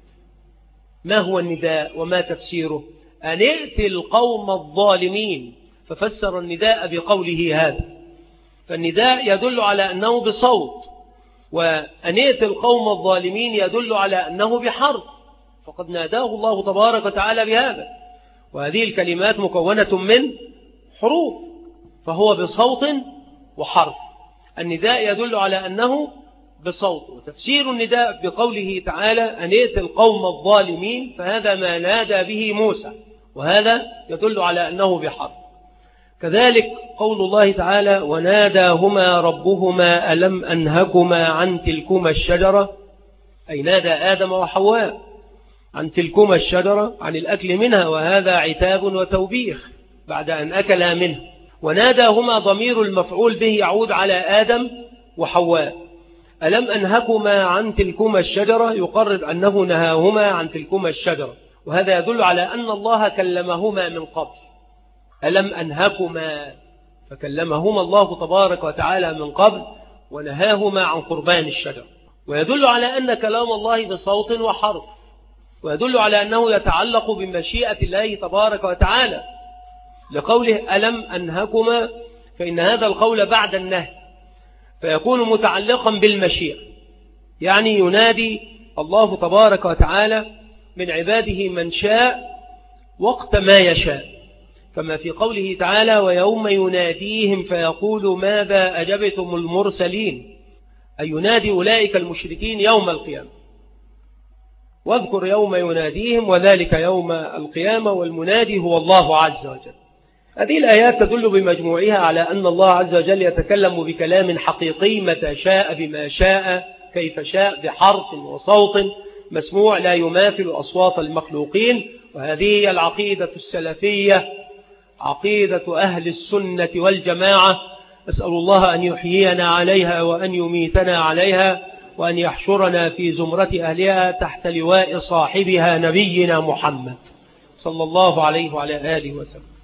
ما هو النداء وما تفسيره؟ أن ائت القوم الظالمين، ففسر النداء بقوله هذا. فالنداء يدل على أنه بصوت، وأن ائت القوم الظالمين يدل على أنه بحرف، فقد ناداه الله تبارك وتعالى بهذا، وهذه الكلمات مكونة من حروف، فهو بصوت وحرف. النداء يدل على أنه بصوت. وتفسير النداء بقوله تعالى أن ائت القوم الظالمين، فهذا ما نادى به موسى، وهذا يدل على أنه بحرف. كذلك قول الله تعالى وناداهما ربهما ألم أنهكما عن تلكما الشجرة، أي نادى آدم وحواء عن تلكما الشجرة، عن الأكل منها، وهذا عتاب وتوبيخ بعد أن أكلا منه. وناداهما ضمير المفعول به يعود على آدم وحواء. ألم أنهكما عن تلكما الشجرة يقرر أنه نهاهما عن تلكما الشجرة، وهذا يدل على أن الله كلمهما من قبل. ألم أنهكما، فكلمهما الله تبارك وتعالى من قبل ونهاهما عن قربان الشجرة. ويدل على أن كلام الله بصوت وحرف، ويدل على أنه يتعلق بمشيئة الله تبارك وتعالى، لقوله ألم أنهكما، فإن هذا القول بعد النهي فيكون متعلقا بالمشيئة، يعني ينادي الله تبارك وتعالى من عباده من شاء وقت ما يشاء، كما في قوله تعالى ويوم يناديهم فيقول ماذا أجبتم المرسلين، أي ينادي أولئك المشركين يوم القيامة. واذكر يوم يناديهم، وذلك يوم القيامة، والمنادي هو الله عز وجل. هذه الآيات تدل بمجموعها على أن الله عز وجل يتكلم بكلام حقيقي متى شاء بما شاء كيف شاء، بحرف وصوت مسموع لا يماثل أصوات المخلوقين. وهذه هي العقيدة السلفية، عقيدة أهل السنة والجماعة. أسأل الله أن يحيينا عليها وأن يميتنا عليها، وأن يحشرنا في زمرة أهلها تحت لواء صاحبها نبينا محمد صلى الله عليه وعلى آله وسلم.